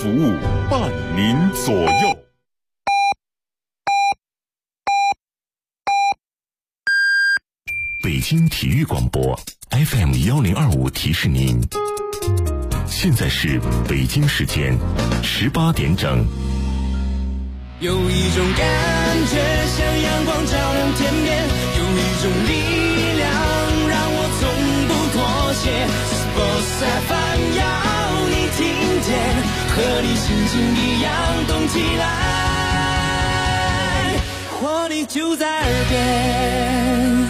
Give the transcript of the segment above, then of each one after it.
服务，伴您左右。北京体育广播 FM1025提示您，现在是北京时间18点整。 有一种感觉像阳光照亮天边，有一种力量让我从不妥协。Sports FM 要你听见，和你心情一样动起来，活力就在耳边。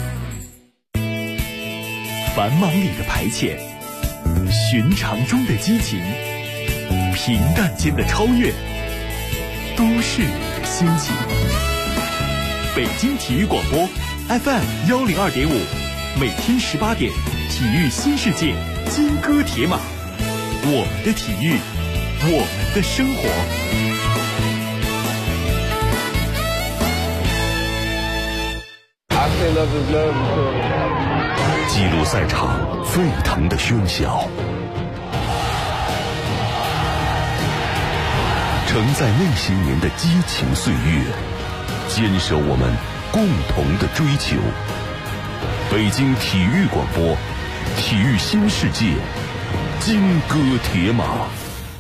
繁忙里的排遣，寻常中的激情，平淡间的超越，都是你的心情。北京体育广播 FM102.5，每天18点，体育新世界，金戈铁马，我们的体育，我们的生活。 记录赛场沸腾的喧嚣，承载那些年的激情岁月，坚守我们共同的追求。北京体育广播，体育新世界，金戈铁马。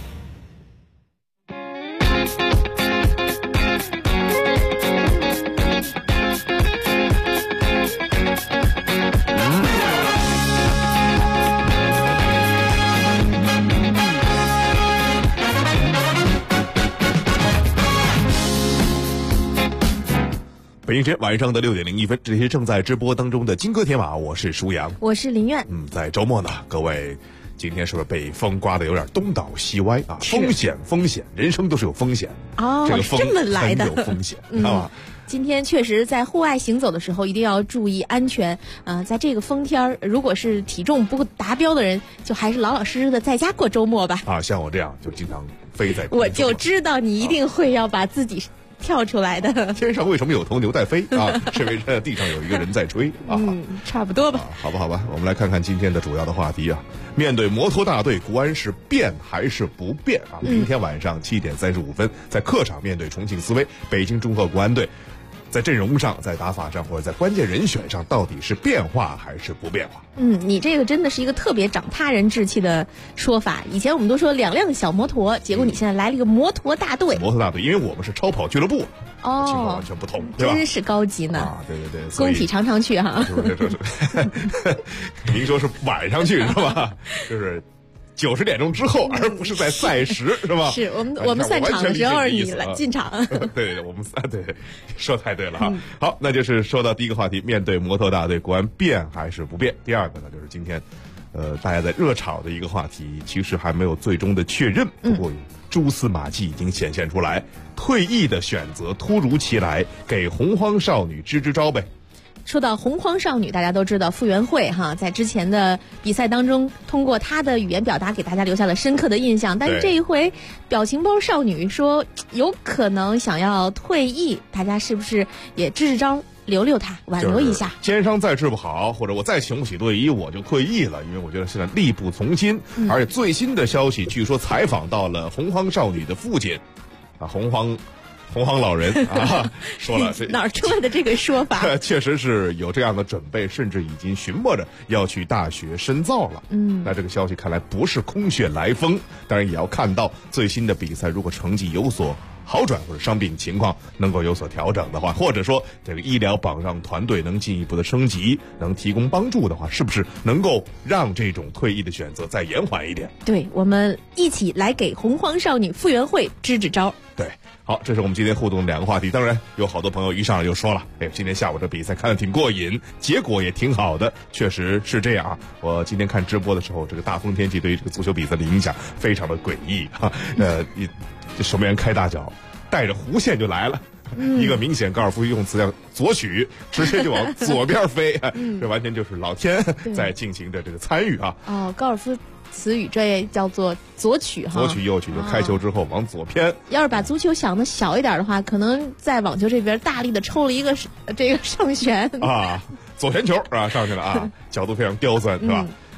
北京时间晚上的6点01分，这里是正在直播当中的金戈铁马，我是舒阳， 我是林苑。 在周末呢，各位今天是不是被风刮得有点东倒西歪啊？风险，人生都是有风险哦， 这个风这么来的， 很有风险，知道吧？ 今天确实在户外行走的时候一定要注意安全。在这个风天，如果是体重不达标的人，就还是老老实实的在家过周末吧。 啊，像我这样就经常飞在空中， 我就知道你一定会要把自己跳出来的。 天上为什么有头牛在飞啊？是因为这地上有一个人在吹啊。 差不多吧。 好吧，我们来看看今天的主要的话题啊。面对摩托大队，国安是变还是不变啊？明天晚上7点35分，在客场面对重庆斯威，北京中赫国安队在阵容上、在打法上或者在关键人选上，到底是变化还是不变化？ 你这个真的是一个特别长他人志气的说法。以前我们都说2辆小摩托，结果你现在来了一个摩托大队。 摩托大队，因为我们是超跑俱乐部，情况完全不同，对吧？ 真是高级呢！ 啊，对， 工体常常去哈。 您说是晚上去是吧？就是90点钟之后，而不是在赛时，是吧？ 是我们散场的时候你来进场。 对，我们对，说太对了哈。好，那就是说到第一个话题，面对摩托大队，国安变还是不变？第二个呢，就是今天，大家在热炒的一个话题，其实还没有最终的确认，不过蛛丝马迹已经显现出来，退役的选择突如其来，给洪荒少女支支招呗。 说到洪荒少女，大家都知道傅园慧哈，在之前的比赛当中，通过她的语言表达给大家留下了深刻的印象。但是这一回，表情包少女说有可能想要退役，大家是不是也支支招？留她，挽留一下。 肩伤再治不好，或者我再请不起队医，我就退役了。因为我觉得现在力不从心，而且最新的消息，据说采访到了洪荒少女的父亲，洪荒老人啊，说了哪儿出来的这个说法？ 确实是有这样的准备，甚至已经寻摸着要去大学深造了。那这个消息看来不是空穴来风，当然也要看到最新的比赛，如果成绩有所好转或者伤病情况能够有所调整的话，或者说这个医疗保障团队能进一步的升级，能提供帮助的话，是不是能够让这种退役的选择再延缓一点？ 对，我们一起来给洪荒少女傅园慧支支招。 对，好，这是我们今天互动的2个话题。当然有好多朋友一上来就说了，今天下午这比赛看得挺过瘾，结果也挺好的，确实是这样啊。我今天看直播的时候，这个大风天气对于这个足球比赛的影响非常的诡异啊。守门员开大脚，带着弧线就来了。一个明显高尔夫用词叫左曲，直接就往左边飞，这完全就是老天在进行着这个参与啊。 高尔夫词语这也叫做左曲哈， 左曲右曲，就开球之后往左偏。 要是把足球想的小一点的话，可能在网球这边大力的抽了一个这个上旋啊，左旋球啊上去了啊，角度非常刁钻是吧？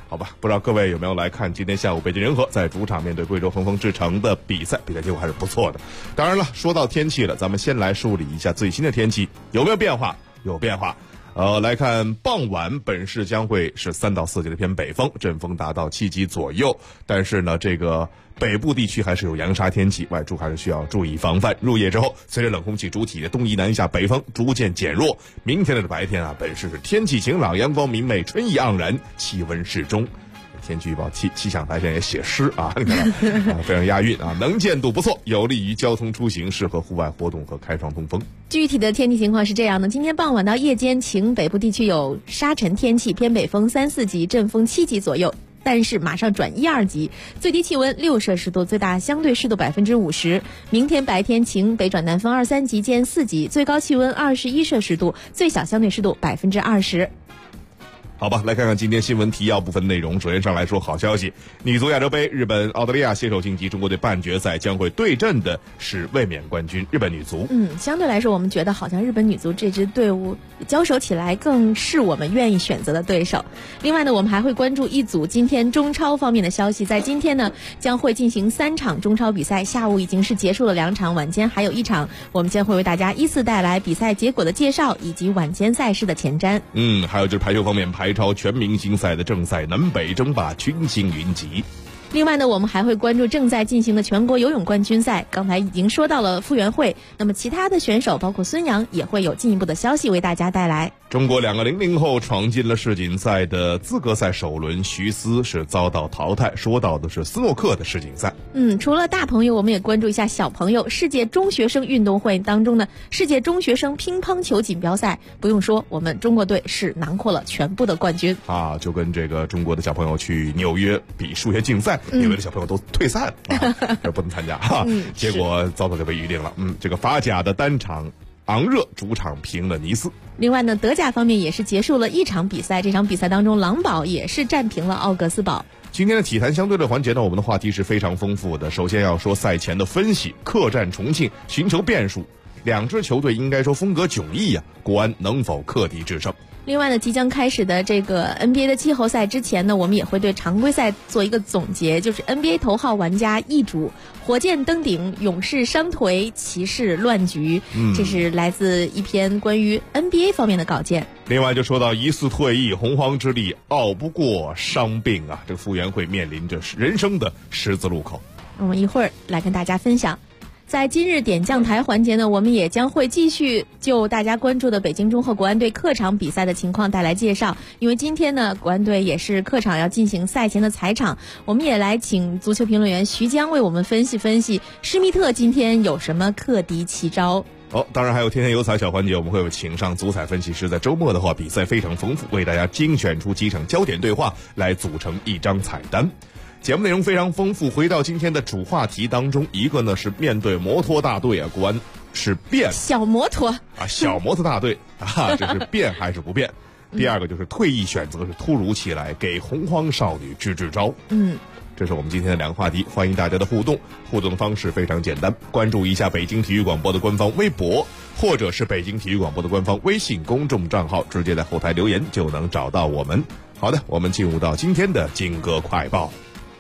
好吧，不知道各位有没有来看今天下午北京人和在主场面对贵州恒丰智诚的比赛结果还是不错的。当然了，说到天气了，咱们先来梳理一下最新的天气有没有变化？有变化。来看傍晚，本市将会是3到4级的偏北风，阵风达到7级左右。但是呢，这个北部地区还是有扬沙天气，外出还是需要注意防范。入夜之后，随着冷空气主体的东移南下北风逐渐减弱，明天的白天啊，本市是天气晴朗，阳光明媚，春意盎然，气温适中。天气预报气象台现在也写诗啊，你看非常押韵啊，能见度不错，有利于交通出行，适合户外活动和开窗通风。 具体的天气情况是这样的：今天傍晚到夜间晴，北部地区有沙尘天气，偏北风3、4级，阵风7级左右。但是马上转1、2级，最低气温6摄氏度，最大相对湿度50%。明天白天晴，北转南风2、3级见4级，最高气温21摄氏度，最小相对湿度20%。 好吧，来看看今天新闻提要部分内容。首先上来说好消息，女足亚洲杯日本澳大利亚携手晋级中国队半决赛，将会对阵的是卫冕冠军日本女足。 相对来说我们觉得好像日本女足这支队伍交手起来更是我们愿意选择的对手。另外呢，我们还会关注一组今天中超方面的消息。在今天呢，将会进行3场中超比赛，下午已经是结束了2场，晚间还有1场，我们将会为大家依次带来比赛结果的介绍以及晚间赛事的前瞻。 还有就是排球方面，排超全明星赛的正赛，南北争霸，群星云集。 另外呢，我们还会关注正在进行的全国游泳冠军赛，刚才已经说到了傅园慧，那么其他的选手包括孙杨也会有进一步的消息为大家带来。 中国2个00后闯进了世锦赛的资格赛首轮，徐思是遭到淘汰。说到的是斯诺克的世锦赛。 除了大朋友，我们也关注一下小朋友。世界中学生运动会当中呢，世界中学生乒乓球锦标赛，不用说，我们中国队是囊括了全部的冠军啊，就跟这个中国的小朋友去纽约比数学竞赛，因为的小朋友都退赛了，不能参加哈，结果早早就被预定了。这个法甲的单场昂热主场平了尼斯。 另外呢，德甲方面也是结束了1场比赛，这场比赛当中狼堡也是战平了奥格斯堡。 今天的体坛相对论环节呢，我们的话题是非常丰富的。首先要说赛前的分析，客战重庆寻求变数，2支球队应该说风格迥异啊，国安能否克敌制胜？ 另外呢，即将开始的这个 NBA 的季后赛之前呢，我们也会对常规赛做一个总结，就是 NBA 头号玩家易主，火箭登顶，勇士伤颓，骑士乱局。这是来自一篇关于 NBA 方面的稿件。 另外就说到疑似退役，洪荒之力熬不过伤病啊，这个傅园慧面临着人生的十字路口。 我们一会儿来跟大家分享。在今日点将台环节呢，我们也将会继续就大家关注的北京中赫国安队客场比赛的情况带来介绍。因为今天呢，国安队也是客场要进行赛前的踩场，我们也来请足球评论员徐江为我们分析分析施密特今天有什么克敌奇招。 当然还有天天有彩小环节，我们会有请上足彩分析师。在周末的话，比赛非常丰富，为大家精选出几场焦点对话来组成一张彩单。节目内容非常丰富，回到今天的主话题当中，一个呢是面对摩托大队啊，国安是变小摩托啊，小摩托大队啊，这是变还是不变？第二个就是退役选择是突如其来，给洪荒少女支招。这是我们今天的2个话题，欢迎大家的互动。互动的方式非常简单，关注一下北京体育广播的官方微博，或者是北京体育广播的官方微信公众账号，直接在后台留言就能找到我们。好的，我们进入到今天的金歌快报。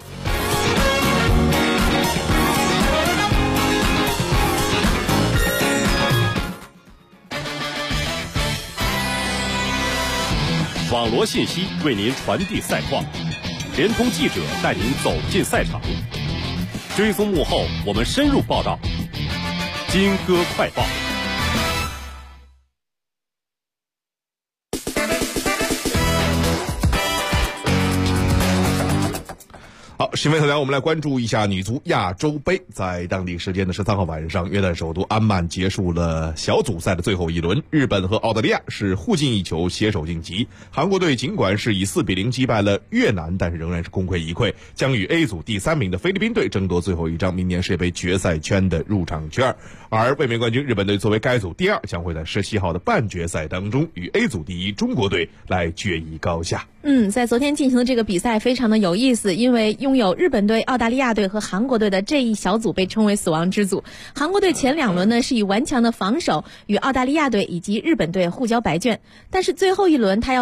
网罗信息为您传递赛况，联通记者带您走进赛场，追踪幕后，我们深入报道。金歌快报。 好，新闻头条，我们来关注一下女足亚洲杯。在当地时间的13号晚上，约旦首都安曼结束了小组赛的最后一轮，日本和澳大利亚是互进一球，携手晋级。韩国队尽管是以4-0击败了越南，但是仍然是功亏一篑，将与 A 组第3名的菲律宾队争夺最后一张明年世界杯决赛圈的入场券。而卫冕冠军日本队作为该组第2，将会在17号的半决赛当中与 A 组第1中国队来决一高下。 在昨天进行的这个比赛非常的有意思，因为拥有日本队、澳大利亚队和韩国队的这一小组被称为死亡之组。韩国队前2轮呢是以顽强的防守与澳大利亚队以及日本队互交白卷，但是最后一轮他要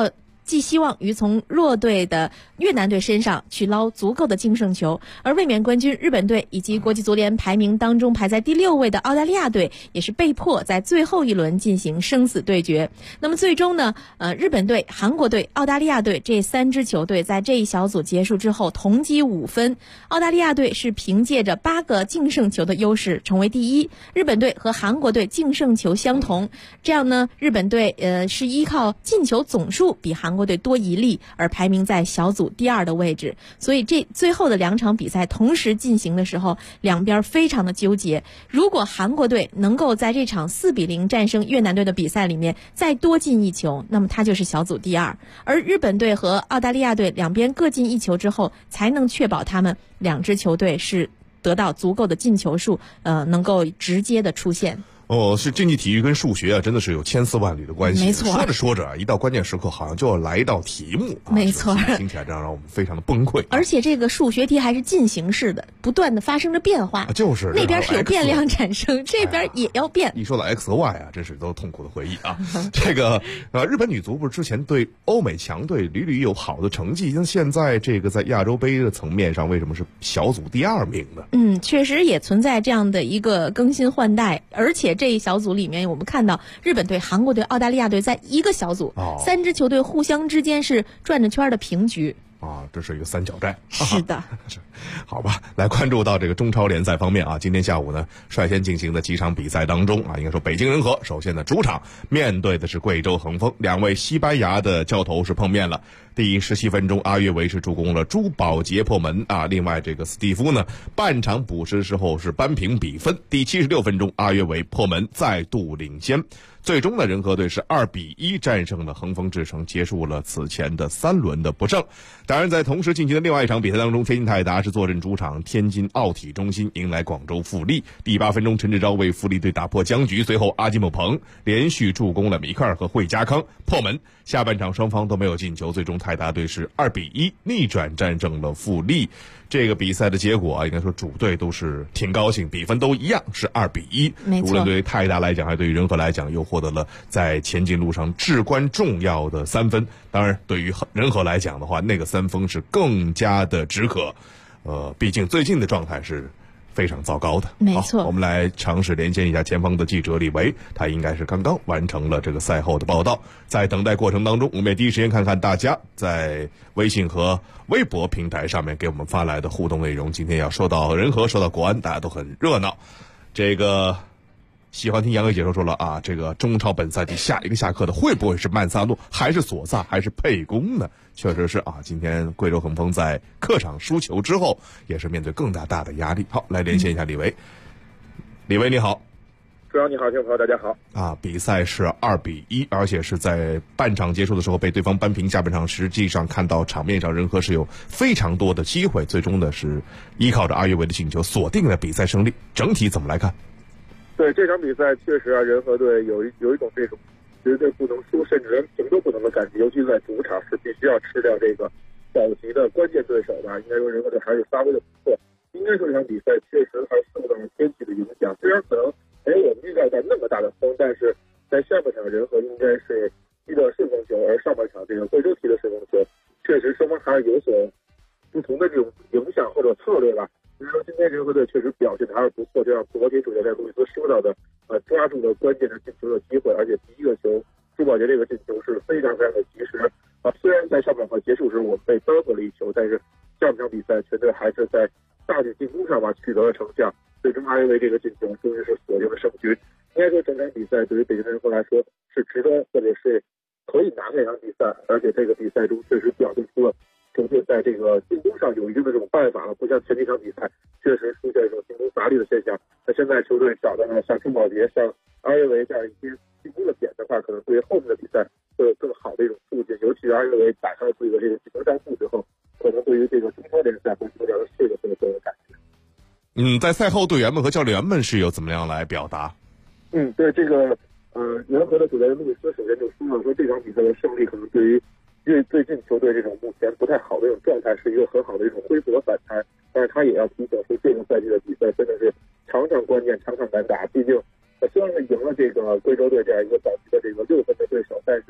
寄希望于从弱队的越南队身上去捞足够的净胜球。而卫冕冠军日本队以及国际足联排名当中排在第6位的澳大利亚队也是被迫在最后一轮进行生死对决。那么最终呢，日本队、韩国队、澳大利亚队这3支球队在这一小组结束之后同积5分，澳大利亚队是凭借着8个净胜球的优势成为第一，日本队和韩国队净胜球相同，这样呢，日本队是依靠进球总数比韩国队多1粒而排名在小组第2的位置。所以这最后的2场比赛同时进行的时候，两边非常的纠结。如果韩国队能够在这场4-0战胜越南队的比赛里面再多进1球，那么他就是小组第2。而日本队和澳大利亚队两边各进1球之后，才能确保他们2支球队是得到足够的进球数，能够直接的出现。 是竞技体育跟数学啊，真的是有千丝万缕的关系。 没错， 说着说着啊，一到关键时刻，好像就要来一道题目。 没错， 听起来这样让我们非常的崩溃。 而且这个数学题还是进行式的，不断的发生着变化。 就是那边是有变量产生，这边也要变。 一说到 X 和 Y 啊，真是都痛苦的回忆啊。这个日本女足不是之前对欧美强队屡屡有好的成绩，那现在这个在亚洲杯的层面上，为什么是小组第2名呢？ 确实也存在这样的一个更新换代，而且这一小组里面我们看到日本队、韩国队、澳大利亚队在一个小组，3支球队互相之间是转着圈的平局。 这是一个3角战。 是的。 好吧，来关注到这个中超联赛方面啊，今天下午呢率先进行的几场比赛当中啊，应该说北京人和首先的主场面对的是贵州恒丰，2位西班牙的教头是碰面了。第17分钟，阿约维是助攻了朱宝杰破门啊，另外这个斯蒂夫呢半场补时之后是扳平比分。第76分钟，阿约维破门再度领先。最终呢，人和队是2-1战胜了恒丰智诚，结束了此前的3轮的不胜。当然，在同时进行的另外一场比赛当中，天津泰达是坐镇主场天津奥体中心迎来广州富力。第8分钟，陈志钊为富力队打破僵局，随后阿基姆彭连续助攻了米克尔和惠家康破门。下半场双方都没有进球，最终泰达队是2-1逆转战胜了富力。这个比赛的结果啊，应该说主队都是挺高兴，比分都一样是2-1。无论对于泰达来讲，还是对于人和来讲，又获得了在前进路上至关重要的3分。当然，对于人和来讲的话，那个3分是更加的止渴。毕竟最近的状态是非常糟糕的。 没错， 我们来尝试连线一下前方的记者李维，他应该是刚刚完成了这个赛后的报道。在等待过程当中，我们也第一时间看看大家在微信和微博平台上面给我们发来的互动内容。今天要说到人和，说到国安，大家都很热闹。这个喜欢听杨伟解说了啊，这个中超本赛季下一个下课的会不会是曼萨诺，还是索萨，还是沛公呢？确实是啊，今天贵州恒丰在客场输球之后，也是面对更大的压力。好，来连线一下李维。李维你好。 主持人你好，听众朋友大家好。 比赛是2-1，而且是在半场结束的时候被对方扳平。下半场实际上看到场面上人和是有非常多的机会，最终呢是依靠着阿约维的进球锁定了比赛胜利。整体怎么来看？ 对这场比赛，确实人和队有一种这种绝对不能输，甚至连平都不能的感觉，尤其在主场是必须要吃掉这个保级的关键对手吧。应该说人和队还是发挥的不错。应该说这场比赛确实还受到了天气的影响，虽然可能我们预料到那么大的风，但是在下半场人和应该是踢的顺风球，而上半场这个贵州踢的顺风球，确实双方还是有所不同的这种影响或者策略吧。所以说今天人和队确实表现的还是不错，就像国铁主教练路易斯说到的，抓住了关键的进球的机会，而且第一个球朱宝杰这个进球是非常的及时。虽然在上半场结束时我们被扳回了1球，但是下半场比赛全队还是在大举进攻上取得了成效，最终阿约维这个进球终于是锁定了胜局。应该说整场比赛对于北京人和来说是值得或者是可以拿下这场比赛，而且这个比赛中确实表现出了球队在这个进攻上有一定的这种办法了，不像前几场比赛确实出现这种进攻乏力的现象。那现在球队找到了像朱宝杰、像阿约维这样一些进攻的点的话，可能对于后面的比赛会有更好的一种促进，尤其是阿约维打开了自己的这个进球账户之后，可能对于这个中超联赛会有点这个更有感觉。 在赛后队员们和教练员们是有怎么样来表达？ 对这个人和的主教练路易斯首先就说了，说这场比赛的胜利可能对于最近球队这种目前不太好的这种状态是一个很好的一种恢复和反弹，但是他也要提醒说这个赛季的比赛真的是场场关键，场场难打。毕竟虽然是赢了这个贵州队这样一个保级的这个6分的对手，但是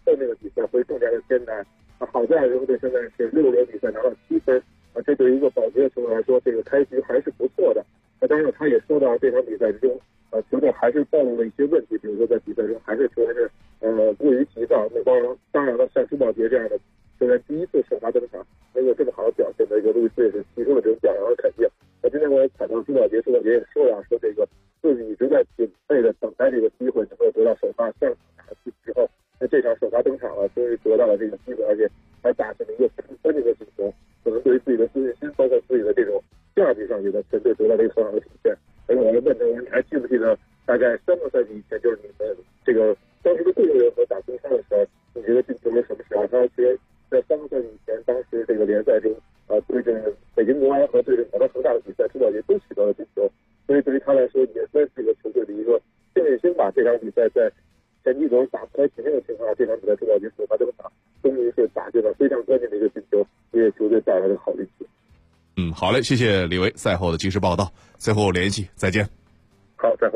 后面的比赛会更加的艰难。好在人和队现在是6轮比赛拿到7分，这对于一个保级的球队来说，这个开局还是不错的。当然他也说到这场比赛之中，球队还是暴露了一些问题，比如说在比赛中还是球员是过于急躁。那当然了，像朱宝杰这样的球员第一次首发登场，能有这么好的表现的一个路易斯也是提出了这种表扬和肯定。今天我也采访朱宝杰，朱宝杰也说了，说这个自己一直在准备的等待这个机会，能够得到首发上场打戏之后，那这场首发登场了，终于得到了这个机会，而且还打进了一个关键的进球，可能对于自己的自信心，包括自己的这种价值上，也在全队得到了一个很好的体现。而且我要问这个，你还记不记得大概3个赛季以前，就是你们这个当时的贵州人和打中超的时候，你觉得进球是什么时候？他其实在3个赛季以前，当时这个联赛中，对阵北京国安和对阵广州恒大的比赛，朱宝杰都取得了进球，所以对于他来说，也算是这个球队的一个幸运星吧。这场比赛在前几轮打不开局面的情况下，这场比赛朱宝杰首发登场，终于是打进了非常关键的一个进球，为球队带来了好运气。 好嘞，谢谢李维赛后的及时报道，最后联系，再见。 好，再会。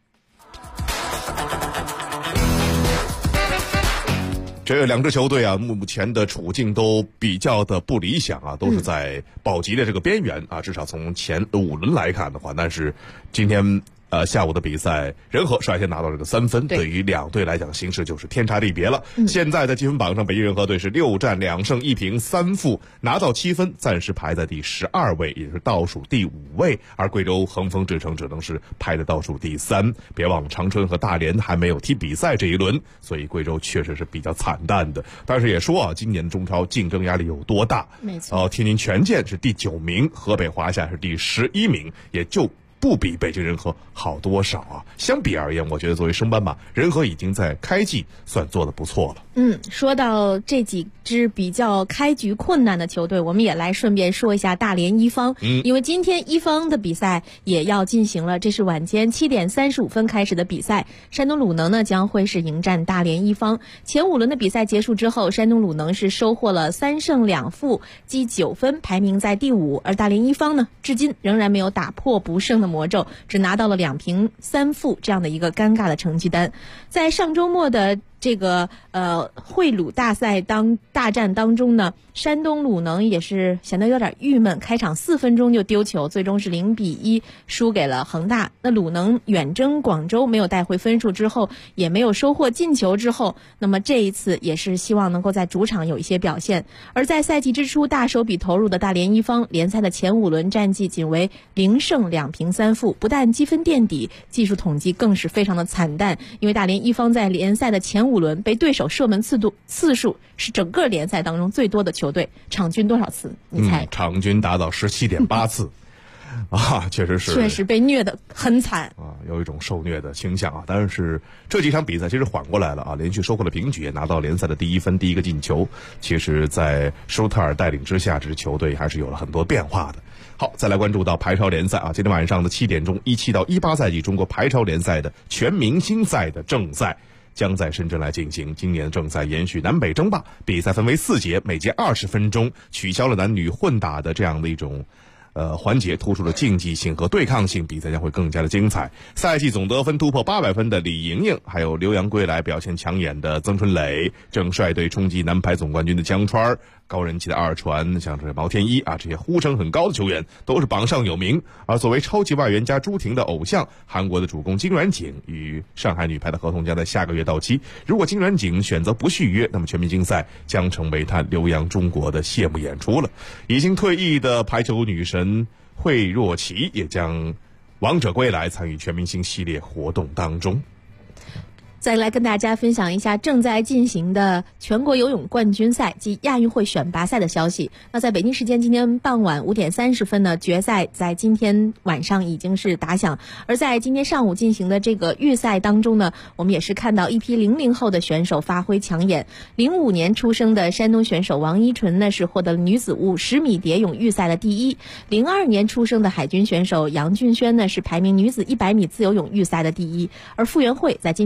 这两支球队啊，目前的处境都比较的不理想啊，都是在保级的这个边缘啊，至少从前5轮来看的话，但是今天下午的比赛，人和率先拿到这个3分，对于两队来讲，形势就是天差地别了。现在在积分榜上，北京人和队是6战2胜1平3负，拿到7分，暂时排在第12位，也是倒数第5位。而贵州恒丰智诚只能是排在倒数第3。别忘了长春和大连还没有踢比赛这一轮，所以贵州确实是比较惨淡的。但是也说啊，今年的中超竞争压力有多大？ 没错。 天津权健是第9名，河北华夏是第11名，也就不比北京人和好多少啊！相比而言，我觉得作为升班马，人和已经在开季算做得不错了。 说到这几支比较开局困难的球队，我们也来顺便说一下大连一方。因为今天一方的比赛也要进行了，这是晚间7点35分开始的比赛。山东鲁能呢将会是迎战大连一方。前5轮的比赛结束之后，山东鲁能是收获了3胜2负，积9分，排名在第5。而大连一方呢，至今仍然没有打破不胜的魔咒，只拿到了2平3负这样的一个尴尬的成绩单。在上周末的这个会鲁大战当中呢，山东鲁能也是显得有点郁闷，开场4分钟就丢球，最终是0比1输给了恒大。那鲁能远征广州没有带回分数之后，也没有收获进球之后，那么这一次也是希望能够在主场有一些表现。而在赛季之初大手笔投入的大连一方，联赛的前5轮战绩仅为0胜2平3负，不但积分垫底，技术统计更是非常的惨淡。因为大连一方在联赛的前5轮被对手射门次数是整个联赛当中最多的球队，场均多少次？你猜？ 场均达到17.8次。确实被虐得很惨啊，有一种受虐的倾向啊。但是这几场比赛其实缓过来了啊，连续收获了平局，也拿到联赛的第1分、第1个进球。其实，在舒特尔带领之下，这支球队还是有了很多变化的。好，再来关注到排超联赛啊，今天晚上的7点钟，17到18赛季中国排超联赛的全明星赛的正赛将在深圳来进行。今年的正赛延续南北争霸，比赛分为4节，每节20分钟，取消了男女混打的这样的一种环节，突出了竞技性和对抗性，比赛将会更加的精彩。赛季总得分突破800分的李盈莹，还有留洋归来表现抢眼的曾春蕾，正率队冲击男排总冠军的江川，高人气的二传，像是毛天一啊，这些呼声很高的球员都是榜上有名。而作为超级外援加朱婷的偶像，韩国的主攻金元景与上海女排的合同将在下个月到期。如果金元景选择不续约，那么全明星赛将成为他留洋中国的谢幕演出了。已经退役的排球女神惠若琪也将王者归来，参与全明星系列活动当中。 再来跟大家分享一下正在进行的全国游泳冠军赛及亚运会选拔赛的消息。那在北京时间今天傍晚5点30分呢，决赛在今天晚上已经是打响。而在今天上午进行的这个预赛当中呢，我们也是看到一批00后的选手发挥抢眼。05年出生的山东选手王依纯呢是获得了女子50米蝶泳预赛的第1。02年出生的海军选手杨俊轩呢是排名女子100米自由泳预赛的第1。而傅园慧在今天自己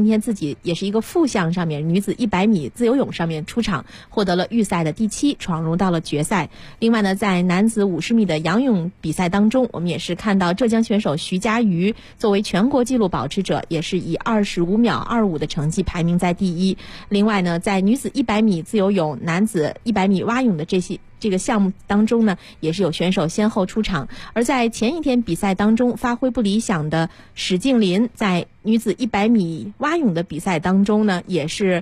体也是一个负项上面，女子100米自由泳上面出场，获得了预赛的第7，闯入到了决赛。另外呢，在男子50米的仰泳比赛当中，我们也是看到浙江选手徐嘉余作为全国纪录保持者，也是以25秒25的成绩排名在第1。另外呢，在女子100米自由泳、男子100米蛙泳的这个项目当中呢，也是有选手先后出场。而在前一天比赛当中发挥不理想的史静林，在女子100米蛙泳的比赛当中呢，也是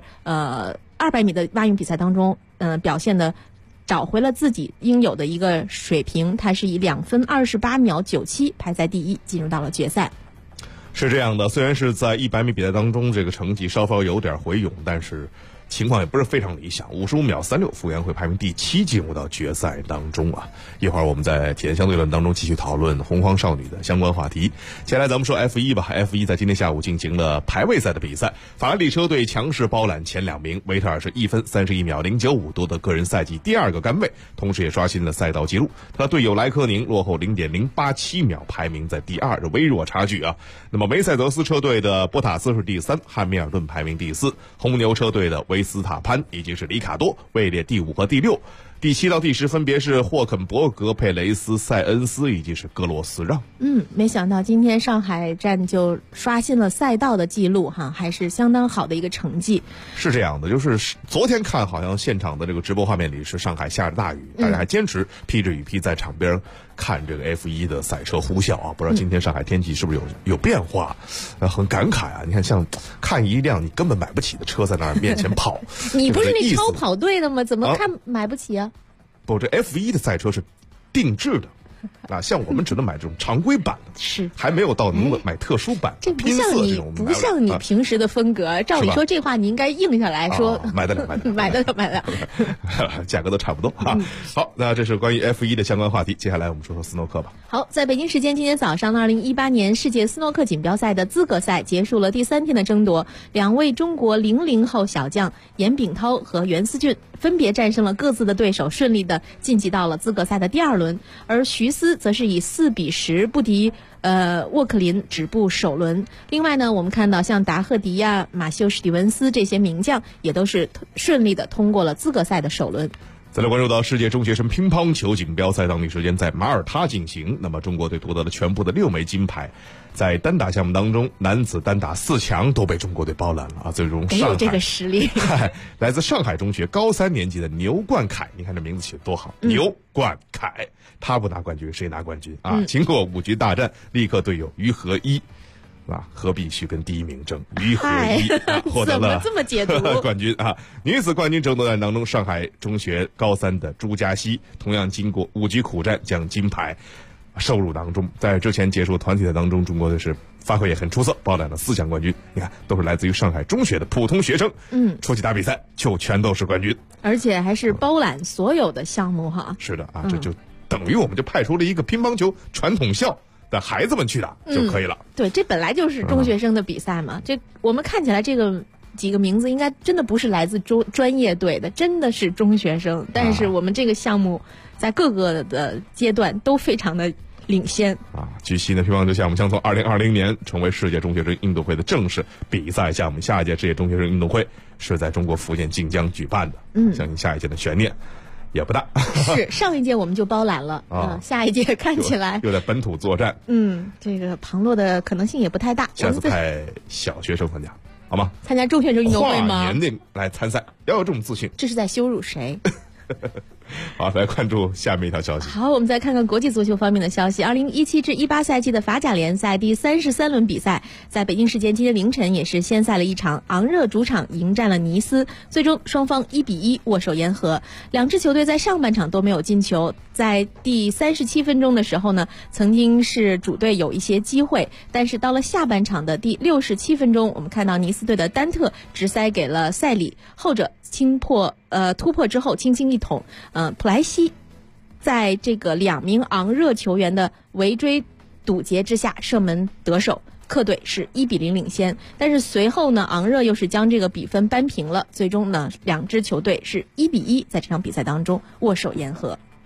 200米的蛙泳比赛当中，表现的找回了自己应有的一个水平，他是以2分28秒97排在第1，进入到了决赛。 是这样的，虽然是在100米比赛当中这个成绩稍稍有点回勇，但是情况也不是非常理想，55秒36，傅园慧排名第7，进入到决赛当中啊。一会儿我们在体验相对论当中继续讨论洪荒少女的相关话题。接下来咱们说 F1 吧。F1 在今天下午进行了排位赛的比赛，法拉利车队强势包揽前2名，维特尔是1分31秒095夺得个人赛季第2个杆位，同时也刷新了赛道纪录。他的队友莱科宁落后 0.087 秒，排名在第2，微弱差距啊。那么梅赛德斯车队的波塔斯是第3，汉密尔顿排名第4，红牛车队的维斯塔潘以及是里卡多位列第5和第6，第7到第10分别是霍肯伯格、佩雷斯、塞恩斯以及是格罗斯让。 没想到今天上海站就刷新了赛道的记录哈，还是相当好的一个成绩。 是这样的，就是昨天看好像现场的这个直播画面里是上海下着大雨，大家还坚持披着雨披在场边看这个 F1 的赛车呼啸啊！不知道今天上海天气是不是有变化？很感慨啊！你看，像看一辆你根本买不起的车在那儿面前跑， 你不是那超跑队的吗？怎么看买不起啊？ 不，这 F1 的赛车是定制的。像我们只能买这种常规版的， 是还没有到能买特殊版， 这不像你平时的风格。照理说这话你应该硬下来说， 买得了，买得了，价格都差不多啊。好，那这是关于 F1 的相关话题。接下来我们说说斯诺克吧。 好，在北京时间今天早上，2018年世界斯诺克锦标赛的资格赛结束了第3天的争夺，2位中国00后小将严炳涛和袁思俊分别战胜了各自的对手，顺利的晋级到了资格赛的第2轮，而徐思则是以4-10不敌沃克林，止步首轮。另外呢，我们看到像达赫迪呀、马修史蒂文斯这些名将也都是顺利的通过了资格赛的首轮。 再来关注到世界中学生乒乓球锦标赛，当地时间在马耳他进行。那么中国队夺得了全部的6枚金牌，在单打项目当中，男子单打4强都被中国队包揽了啊！最终上海有这个实力， 来自上海中学高3年级的牛冠凯，你看这名字起得多好，牛冠凯，他不拿冠军谁拿冠军啊？经过5局大战，力克队友于和一。何必去跟第1名争？于和一获得了这么解读冠军啊！女子冠军争夺战当中，上海中学高3的朱佳熙同样经过5局苦战，将金牌收入囊中。在之前结束团体赛当中，中国队是发挥也很出色，包揽了4项冠军。你看，都是来自于上海中学的普通学生，出去打比赛就全都是冠军， 而且还是包揽所有的项目哈。 是的啊，这就等于我们就派出了一个乒乓球传统校的孩子们去打就可以了。 对，这本来就是中学生的比赛嘛。这我们看起来这个几个名字应该真的不是来自专业队的，真的是中学生。但是我们这个项目在各个的阶段都非常的领先啊！据悉呢，乒乓球项目将从2020年成为世界中学生运动会的正式比赛项目。下一届世界中学生运动会是在中国福建晋江举办的，相信下一届的悬念也不大。 是上一届我们就包揽了下一届看起来又在本土作战， 这个旁落的可能性也不太大。 下次派小学生参加好吗？ 参加中学生运动会吗？ 跨年龄来参赛，要有这种自信。 这是在羞辱谁？ 好，来关注下面一条消息。 好，我们再看看国际足球方面的消息。2017至18赛季的法甲联赛第33轮比赛，在北京时间今天凌晨也是先赛了一场，昂热主场迎战了尼斯，最终双方1-1握手言和。两支球队在上半场都没有进球，在第37分钟的时候呢，曾经是主队有一些机会，但是到了下半场的第67分钟，我们看到尼斯队的丹特直塞给了塞里，后者突破之后轻轻一捅，普莱西在这个2名昂热球员的围追堵截之下射门得手，客队是1-0领先。但是随后呢，昂热又是将这个比分扳平了，最终呢，两支球队是1-1在这场比赛当中握手言和。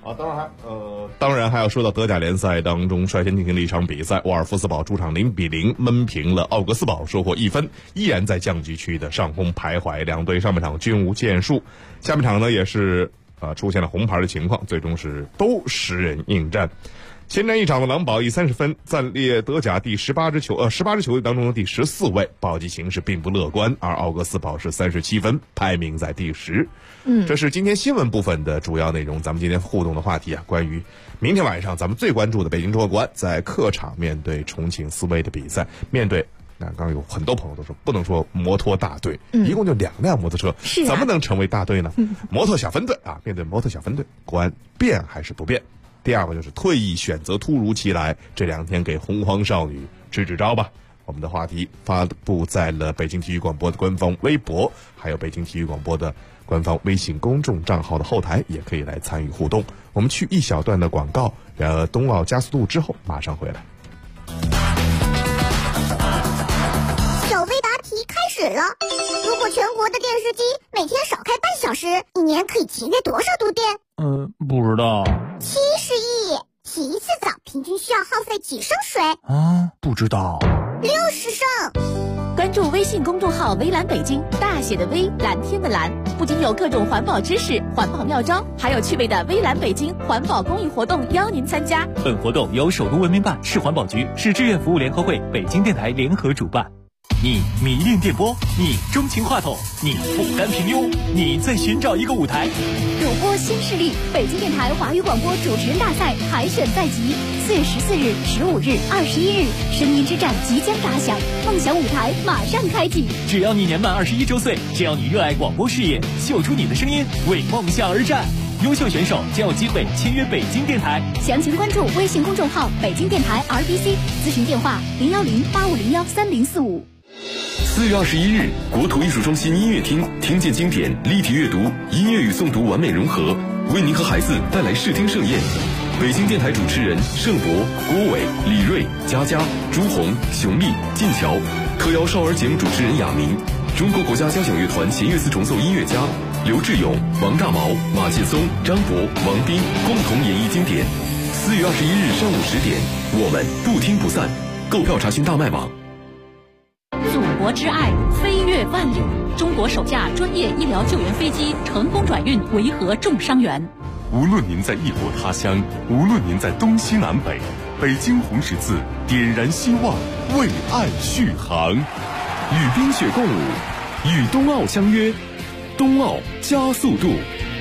当然还要说到德甲联赛当中率先进行了一场比赛，沃尔夫斯堡主场0-0闷平了奥格斯堡，收获1分，依然在降级区的上空徘徊。两队上半场均无建树，下半场呢也是出现了红牌的情况，最终是都10人应战。先战一场的狼堡以30分暂列德甲第18支球队当中的第14位，保级形势并不乐观，而奥格斯堡是37分，排名在第10。这是今天新闻部分的主要内容。咱们今天互动的话题关于明天晚上咱们最关注的北京中赫国安在客场面对重庆斯威的比赛，面对刚刚有很多朋友都说不能说摩托大队，一共就2辆摩托车，怎么能成为大队呢？摩托小分队面对摩托小分队，国安变还是不变？第二个就是退役选择突如其来，这2天给洪荒少女支招吧。我们的话题发布在了北京体育广播的官方微博，还有北京体育广播的官方微信公众账号的后台，也可以来参与互动。我们去一小段的广告，冬奥加速度之后马上回来。 小微答题开始了。如果全国的电视机每天少开半小时，一年可以节约多少度电？ 不知道。 70亿。洗一次澡平均需要耗费几升水？ 不知道。 60升。 关注微信公众号微蓝北京，大写的微，蓝天的蓝，不仅有各种环保知识、环保妙招，还有趣味的微蓝北京环保公益活动邀您参加。 本活动由首都文明办、市环保局、市志愿服务联合会、北京电台联合主办。你迷恋电波，你钟情话筒，你不甘平庸，你在寻找一个舞台。 主播新势力，北京电台华语广播主持人大赛海选在即，4月14日、15日、21日，声音之战即将打响，梦想舞台马上开启。 只要你年满21周岁，只要你热爱广播事业，秀出你的声音，为梦想而战。优秀选手将有机会签约北京电台。 详情关注微信公众号北京电台 RBC， 咨询电话010-8501-3045。 4月21日，国土艺术中心音乐厅听见经典立体阅读，音乐与诵读完美融合，为您和孩子带来视听盛宴。北京电台主持人盛博、郭伟、李锐、佳佳、朱红、熊丽、晋桥，特邀少儿节目主持人雅明，中国国家交响乐团弦乐四重奏音乐家刘志勇、王大毛、马劲松、张博、王斌共同演绎经典。4月21日上午10点，我们不听不散。购票查询大麦网。 祖国之爱飞越万里，中国首架专业医疗救援飞机成功转运维和重伤员。 无论您在异国他乡，无论您在东西南北，北京红十字点燃希望，为爱续航。与冰雪共舞，与冬奥相约，冬奥加速度。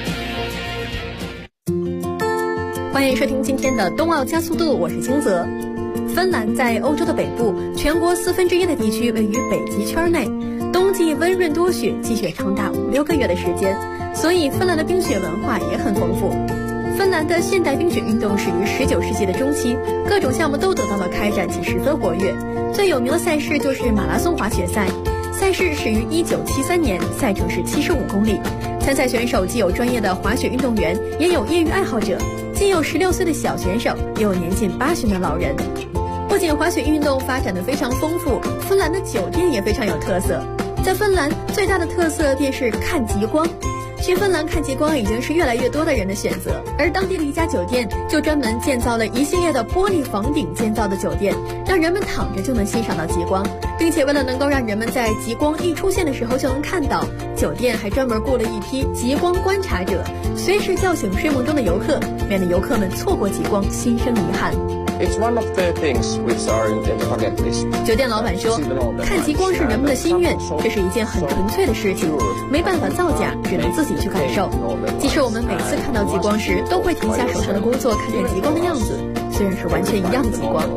欢迎收听今天的冬奥加速度，我是金泽。芬兰在欧洲的北部，全国1/4的地区位于北极圈内，冬季温润多雪，积雪长达5-6个月的时间，所以芬兰的冰雪文化也很丰富。芬兰的现代冰雪运动始于19世纪的中期，各种项目都得到了开展，且十分活跃。最有名的赛事就是马拉松滑雪赛，赛事始于1973年，赛程是75公里。参赛选手既有专业的滑雪运动员，也有业余爱好者，既有16岁的小选手，也有年近80的老人。不仅滑雪运动发展得非常丰富，芬兰的酒店也非常有特色。在芬兰，最大的特色便是看极光。去芬兰看极光已经是越来越多的人的选择，而当地的一家酒店就专门建造了一系列的玻璃房顶建造的酒店，让人们躺着就能欣赏到极光，并且为了能够让人们在极光一出现的时候就能看到，酒店还专门雇了一批极光观察者，随时叫醒睡梦中的游客，免得游客们错过极光心生遗憾。 It's one of the things which are in the bucket list. 酒店老板说，看极光是人们的心愿，这是一件很纯粹的事情，没办法造假，只能自己去感受。即使我们每次看到极光时，都会停下手上的工作，看见极光的样子，虽然是完全一样的极光。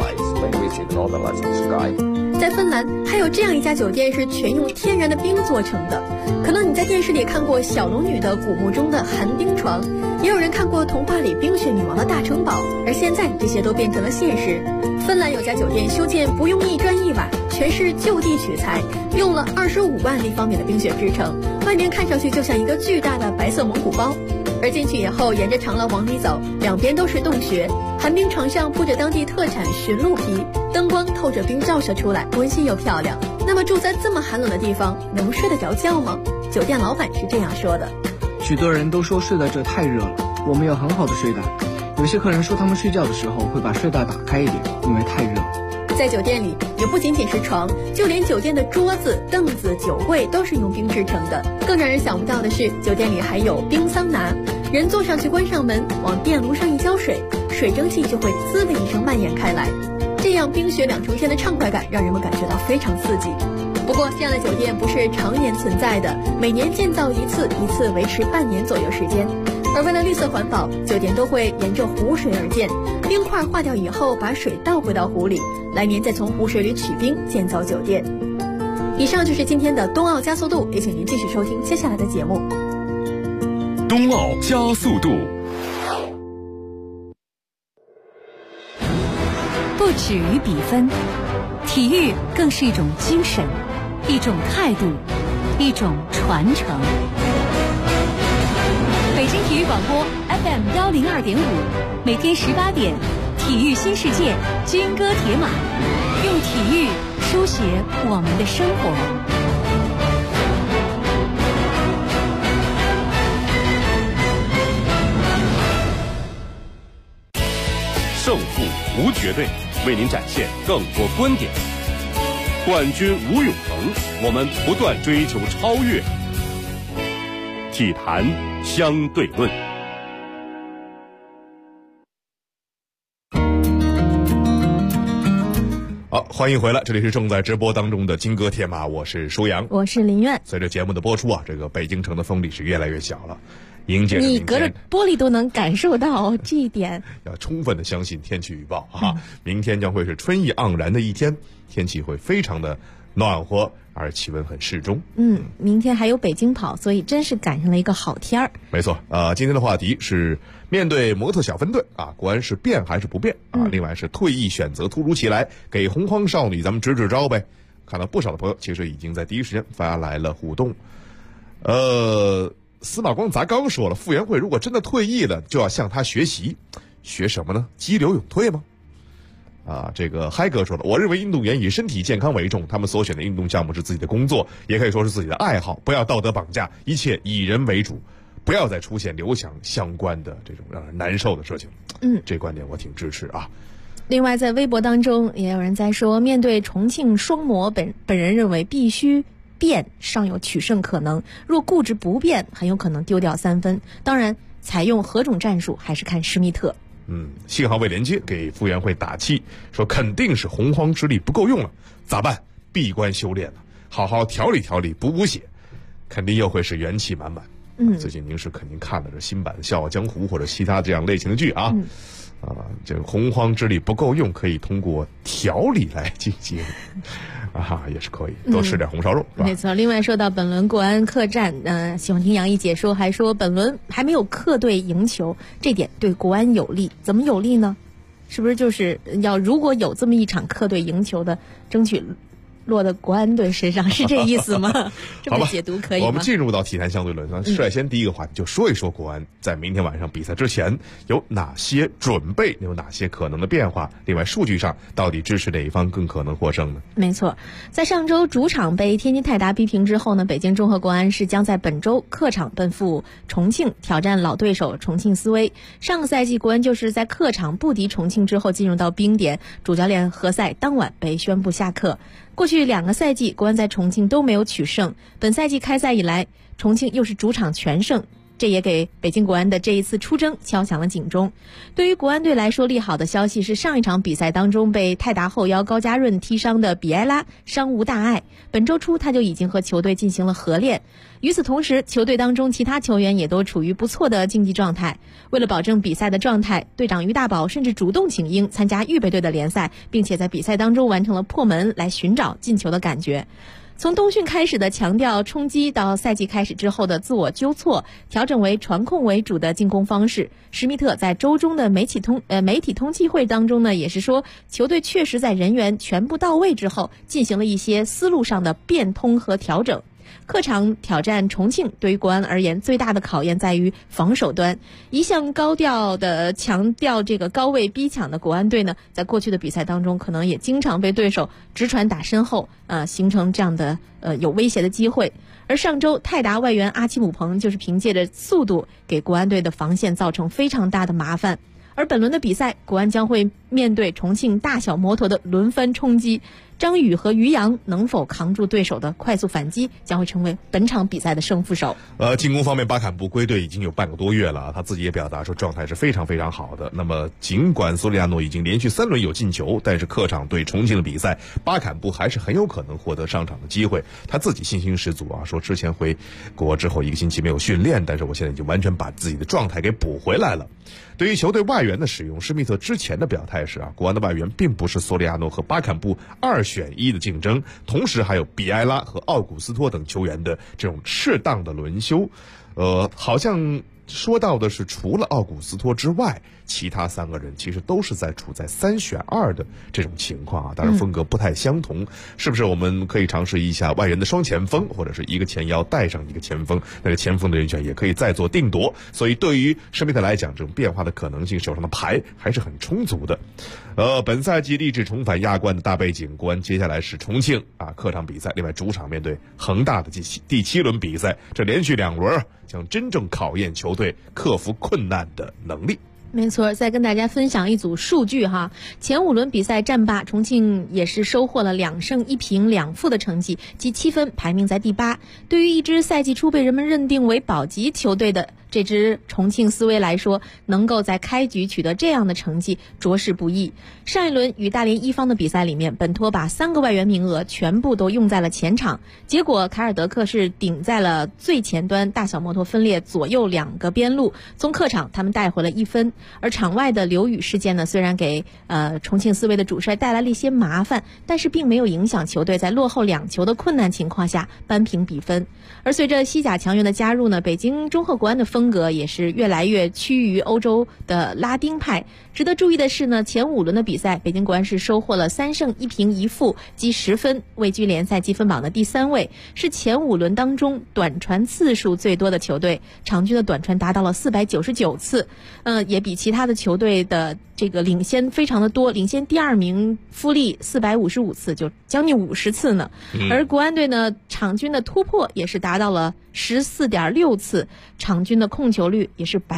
在芬兰还有这样一家酒店是全用天然的冰做成的，可能你在电视里看过小龙女的古墓中的寒冰床，也有人看过童话里冰雪女王的大城堡，而现在这些都变成了现实。芬兰有家酒店修建不用一砖一瓦，全是就地取材，用了25万立方米的冰雪制成，外面看上去就像一个巨大的白色蒙古包。而进去以后，沿着长廊往里走，两边都是洞穴，寒冰床上铺着当地特产驯鹿皮，灯光透着冰照射出来，温馨又漂亮。那么住在这么寒冷的地方，能睡得着觉吗？酒店老板是这样说的： 许多人都说睡在这太热了， 我们有很好的睡袋。有些客人说他们睡觉的时候会把睡袋打开一点，因为太热。 在酒店里，也不仅仅是床，就连酒店的桌子、凳子、酒柜都是用冰制成的。更让人想不到的是，酒店里还有冰桑拿，人坐上去关上门，往电炉上一浇水，水蒸气就会滋的一声蔓延开来。这样冰雪两重天的畅快感让人们感觉到非常刺激。不过这样的酒店不是常年存在的，每年建造一次，一次维持半年左右时间。而为了绿色环保，酒店都会沿着湖水而建，冰块化掉以后把水倒回到湖里，来年再从湖水里取冰建造酒店。以上就是今天的冬奥加速度，也请您继续收听接下来的节目。 冬奥加速度。 不止于比分，体育更是一种精神，一种态度，一种传承。北京体育广播 FM 102.5，每天18点，体育新世界，军歌铁马，用体育书写我们的生活。 胜负无绝对，为您展现更多观点。冠军无永恒，我们不断追求超越。体坛相对论。 好，欢迎回来，这里是正在直播当中的金戈铁马，我是舒阳， 我是林苑。 随着节目的播出啊，这个北京城的风力是越来越小了，迎接你隔着玻璃都能感受到这一点。 要充分的相信天气预报啊，明天将会是春意盎然的一天，天气会非常的暖和，而气温很适中。 明天还有北京跑，所以真是赶上了一个好天儿。 没错，今天的话题是面对模特小分队啊，国安是变还是不变啊？另外是退役选择突如其来，给洪荒少女咱们支支招呗。看到不少的朋友其实已经在第一时间发来了互动。司马光砸缸说了，傅园慧如果真的退役了，就要向他学习，学什么呢？激流勇退吗？这个嗨哥说了，我认为运动员以身体健康为重，他们所选的运动项目是自己的工作，也可以说是自己的爱好，不要道德绑架，一切以人为主，不要再出现刘翔相关的这种让人难受的事情。这观点我挺支持啊。 另外在微博当中也有人在说，面对重庆双模，本人认为必须变尚有取胜可能，若固执不变，很有可能丢掉3分。当然采用何种战术还是看施密特。 信号未连接给傅园慧打气，说肯定是洪荒之力不够用了，咋办？闭关修炼了，好好调理调理，补补血，肯定又会是元气满满。最近您是肯定看了这新版的《笑傲江湖》或者其他这样类型的剧啊。这个洪荒之力不够用，可以通过调理来进行也是可以多吃点红烧肉，是吧？ 没错。另外说到本轮国安客战，喜欢听杨毅解说，还说本轮还没有客队赢球，这点对国安有利。怎么有利呢？是不是就是如果有这么一场客队赢球的，争取落到国安队身上，是这意思吗？这么解读可以吗？ 我们进入到体坛相对论，率先第一个话题就说一说国安在明天晚上比赛之前有哪些准备，有哪些可能的变化，另外数据上到底支持哪一方更可能获胜呢？ 没错，在上周主场被天津泰达逼平之后呢，北京中赫国安是将在本周客场奔赴重庆，挑战老对手重庆斯威。上个赛季国安就是在客场不敌重庆之后进入到冰点，主教练何塞当晚被宣布下课。过去2个赛季，国安在重庆都没有取胜。本赛季开赛以来，重庆又是主场全胜，这也给北京国安的这一次出征敲响了警钟。对于国安队来说，利好的消息是上一场比赛当中被泰达后腰高加润踢伤的比埃拉伤无大碍，本周初他就已经和球队进行了合练。与此同时，球队当中其他球员也都处于不错的竞技状态。为了保证比赛的状态，队长于大宝甚至主动请缨参加预备队的联赛，并且在比赛当中完成了破门，来寻找进球的感觉。从冬训开始的强调冲击，到赛季开始之后的自我纠错，调整为传控为主的进攻方式。施密特在周中的媒体通气会当中呢，也是说球队确实在人员全部到位之后，进行了一些思路上的变通和调整。 客场挑战重庆对于国安而言最大的考验在于防守端。一向高调的强调这个高位逼抢的国安队呢，在过去的比赛当中可能也经常被对手直传打身后，形成这样的有威胁的机会。而上周泰达外援阿奇姆彭就是凭借着速度给国安队的防线造成非常大的麻烦。而本轮的比赛，国安将会面对重庆大小摩托的轮番冲击，张宇和于洋能否扛住对手的快速反击，将会成为本场比赛的胜负手。 进攻方面，巴坎布归队已经有半个多月了，他自己也表达说状态是非常非常好的。那么尽管索里亚诺已经连续3轮有进球，但是客场对重庆的比赛，巴坎布还是很有可能获得上场的机会。他自己信心十足啊，说之前回国之后1个星期没有训练，但是我现在已经完全把自己的状态给补回来了。对于球队外援的使用，施密特之前的表态是国安的外援并不是索里亚诺和巴坎布2选1的竞争，同时还有比埃拉和奥古斯托等球员的这种适当的轮休。好像说到的是除了奥古斯托之外，其他3个人其实都是处在3选2的这种情况啊，当然风格不太相同。是不是我们可以尝试一下外援的双前锋，或者是一个前腰带上一个前锋，那个前锋的人选也可以再做定夺。所以对于施密特来讲，这种变化的可能性，手上的牌还是很充足的。本赛季立志重返亚冠的大背景，国安接下来是重庆客场比赛，另外主场面对恒大的第7轮比赛，这连续2轮将真正考验球队克服困难的能力。 没错，再跟大家分享一组数据哈。前5轮比赛战罢，重庆也是收获了2胜1平2负的成绩，积7分，排名在第8。对于一支赛季初被人们认定为保级球队的这支重庆斯威来说，能够在开局取得这样的成绩着实不易。上一轮与大连一方的比赛里面，本托把3个外援名额全部都用在了前场，结果凯尔德克是顶在了最前端，大小摩托分裂左右2个边路，从客场他们带回了1分。而场外的刘宇事件呢，虽然给重庆斯威的主帅带来了一些麻烦，但是并没有影响球队在落后2球的困难情况下扳平比分。而随着西甲强援的加入呢，北京中赫国安的风格也是越来越趋于欧洲的拉丁派。值得注意的是呢，前5轮的比赛，北京国安是收获了3胜1平1负，积10分，位居联赛积分榜的第3位，是前5轮当中短传次数最多的球队，场均的短传达到了499次，也比其他的球队的这个领先非常的多，领先第2名富力455次，就将近50次呢。而国安队呢，场均的突破也是达到了14.6次，场均的控球率也是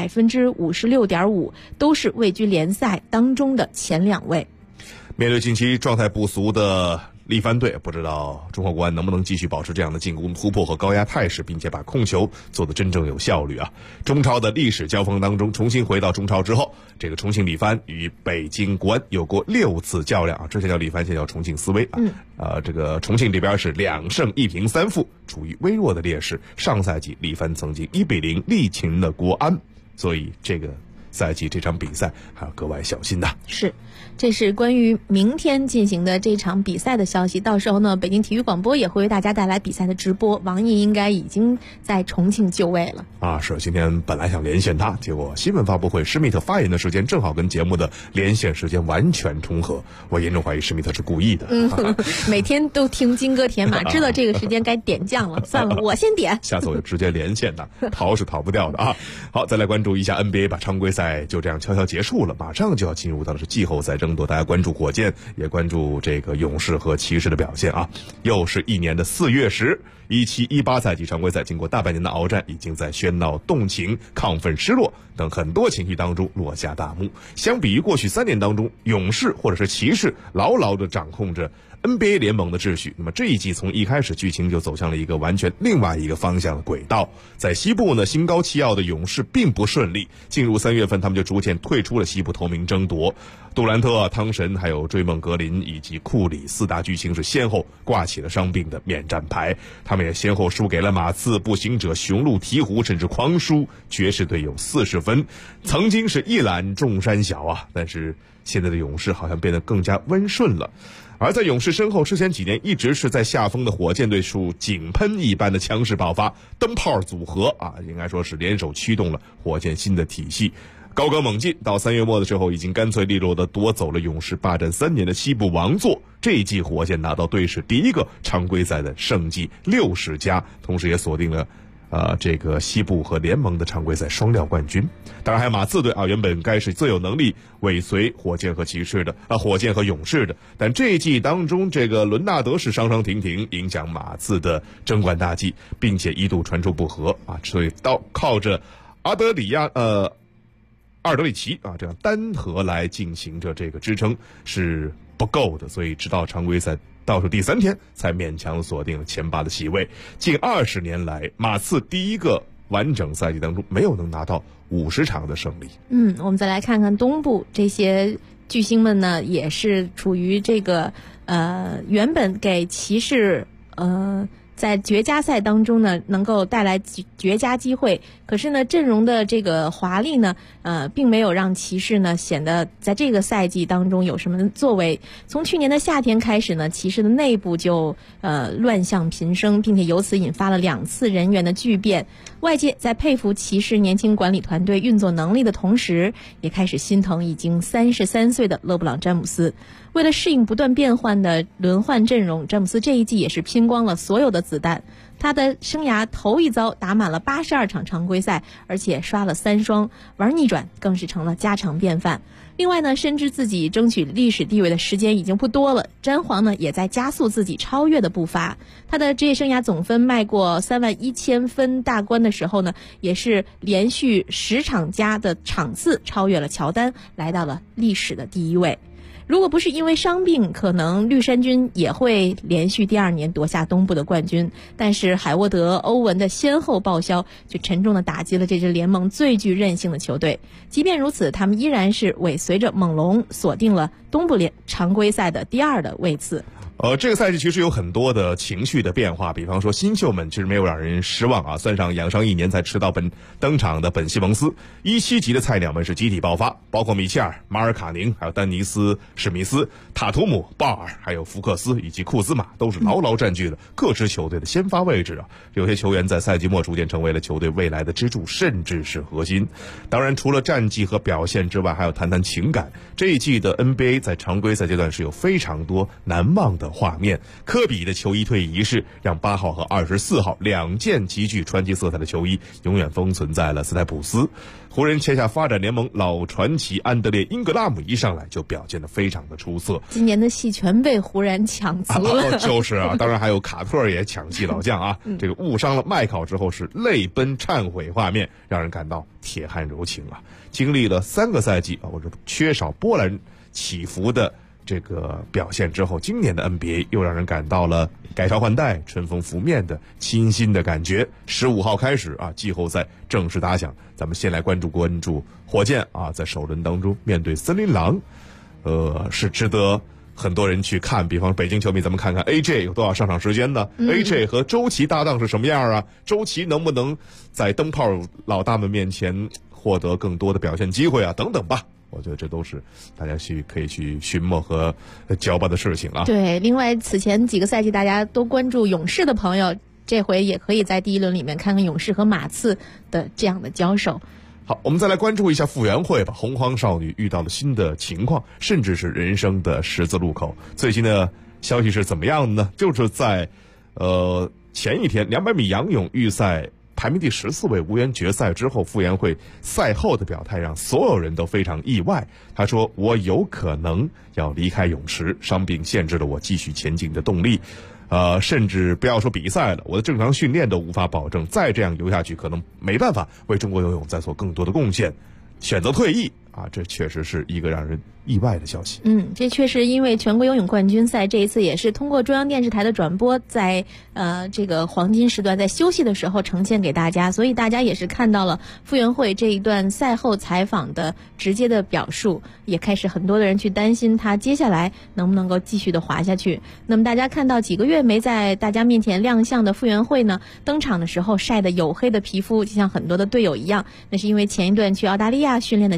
56.5%，都是位居联赛当中的前2位。 面对近期状态不俗的力帆队，不知道中赫国安能不能继续保持这样的进攻突破和高压态势，并且把控球做得真正有效率啊！中超的历史交锋当中，重新回到中超之后，这个重庆力帆与北京国安有过6次较量啊，之前叫力帆，现在叫重庆斯威这个重庆这边是2胜1平3负，处于微弱的劣势。上赛季力帆曾经1比0力擒了国安，所以这个赛季这场比赛还要格外小心的。 是，这是关于明天进行的这场比赛的消息。到时候呢，北京体育广播也会为大家带来比赛的直播。王毅应该已经在重庆就位了啊！是，今天本来想连线他，结果新闻发布会施密特发言的时间正好跟节目的连线时间完全重合，我严重怀疑施密特是故意的。 每天都听金戈铁马，知道这个时间该点将了，算了，我先点。 下次我就直接连线他，逃是逃不掉的啊！好，再来关注一下 NBA 吧，常规赛就这样悄悄结束了，马上就要进入到的是季后赛争夺，大家关注火箭，也关注这个勇士和骑士的表现啊！又是一年的4月10，17-18赛季常规赛，经过大半年的鏖战，已经在喧闹、动情、亢奋、失落等很多情绪当中落下大幕。相比于过去3年当中，勇士或者是骑士牢牢地掌控着NBA 联盟的秩序，那么这一季从一开始剧情就走向了一个完全另外一个方向的轨道。在西部呢，心高气傲的勇士并不顺利，进入3月份他们就逐渐退出了西部头名争夺。杜兰特、汤神还有追梦格林以及库里4大巨星是先后挂起了伤病的免战牌，他们也先后输给了马刺、步行者、雄鹿、鹈鹕，甚至狂输爵士队有40分。曾经是一览众山小啊，但是现在的勇士好像变得更加温顺了。而在勇士身后，之前几年一直是在下风的火箭队属井喷一般的强势爆发，灯泡组合啊，应该说是联手驱动了火箭新的体系。 高歌猛进，到3月末的时候，已经干脆利落地夺走了勇士霸占3年的西部王座。这一季火箭拿到队史第一个常规赛的胜绩60加，同时也锁定了这个西部和联盟的常规赛双料冠军。当然还有马刺队啊，原本该是最有能力尾随火箭和骑士的火箭和勇士的，但这一季当中这个伦纳德是伤伤停停，影响马刺的争冠大计，并且一度传出不和啊，所以靠着阿德里奇啊这样单核来进行着这个支撑是不够的，所以直到常规赛倒数第3天才勉强锁定了前8的席位。近20年来，马刺第一个完整赛季当中没有能拿到50场的胜利。 我们再来看看东部这些巨星们呢，也是处于这个原本给骑士在绝佳赛当中呢，能够带来绝佳机会。可是呢，阵容的这个华丽呢，并没有让骑士呢显得在这个赛季当中有什么作为。从去年的夏天开始呢，骑士的内部就乱象频生，并且由此引发了2次人员的巨变。外界在佩服骑士年轻管理团队运作能力的同时，也开始心疼已经33岁的勒布朗詹姆斯。为了适应不断变换的轮换阵容，詹姆斯这一季也是拼光了所有的子弹。他的生涯头一遭打满了82场常规赛，而且刷了3双，玩逆转更是成了家常便饭。另外呢，深知自己争取历史地位的时间已经不多了，詹皇呢也在加速自己超越的步伐。他的职业生涯总分迈过31000分大关的时候呢，也是连续10场加的场次超越了乔丹，来到了历史的第1位。如果不是因为伤病，可能绿衫军也会连续第2年夺下东部的冠军。但是海沃德、欧文的先后报销，就沉重地打击了这支联盟最具韧性的球队。即便如此，他们依然是尾随着猛龙锁定了东部常规赛的第2的位次。 这个赛季其实有很多的情绪的变化，比方说新秀们其实没有让人失望啊，算上养伤1年才迟到登场的本西蒙斯，17级的菜鸟们是集体爆发，包括米切尔、马尔卡宁，还有丹尼斯、史密斯、塔图姆、鲍尔，还有福克斯以及库兹马，都是牢牢占据了各支球队的先发位置啊。有些球员在赛季末逐渐成为了球队未来的支柱，甚至是核心。当然，除了战绩和表现之外，还要谈谈情感。这一季的 NBA 在常规赛阶段是有非常多难忘的画面。科比的球衣退役仪式让8号和24号2件极具传奇色彩的球衣永远封存在了斯台普斯。湖人签下发展联盟老传奇安德烈英格拉姆一上来就表现得非常的出色， 今年的戏全被湖人抢足了。 就是啊，当然还有卡特也抢戏老将啊，这个误伤了麦考之后是泪奔忏悔画面，让人感到铁汉柔情啊。经历了3个赛季啊，我这缺少波澜起伏的这个表现之后，今年的 NBA 又让人感到了改朝换代、春风拂面的清新的感觉。15号开始啊，季后赛正式打响。咱们先来关注火箭啊，在首轮当中面对森林狼，是值得很多人去看。比方北京球迷，咱们看看 AJ 有多少上场时间呢？AJ 和周琦搭档是什么样啊？周琦能不能在灯泡老大们面前获得更多的表现机会啊？等等吧。我觉得这都是大家可以去寻摸和搅拌的事情啊。 对，另外此前几个赛季大家都关注勇士的朋友，这回也可以在第1轮里面看看勇士和马刺的这样的交手。 好，我们再来关注一下傅园慧吧。洪荒少女遇到了新的情况，甚至是人生的十字路口。最新的消息是怎么样呢？就是在前一天200米仰泳预赛排名第14位无缘决赛之后，傅园慧赛后的表态让所有人都非常意外。他说：“我有可能要离开泳池，伤病限制了我继续前进的动力。甚至不要说比赛了，我的正常训练都无法保证，再这样游下去，可能没办法为中国游泳再做更多的贡献，选择退役啊，这确实是一个让人意外的消息。 这确实因为全国游泳冠军赛这一次也是通过中央电视台的转播，在这个黄金时段在休息的时候呈现给大家，所以大家也是看到了傅园慧这一段赛后采访的直接的表述，也开始很多的人去担心他接下来能不能够继续的滑下去。那么大家看到几个月没在大家面前亮相的傅园慧呢，登场的时候晒得黝黑的皮肤，就像很多的队友一样，那是因为前一段去澳大利亚训练的结果。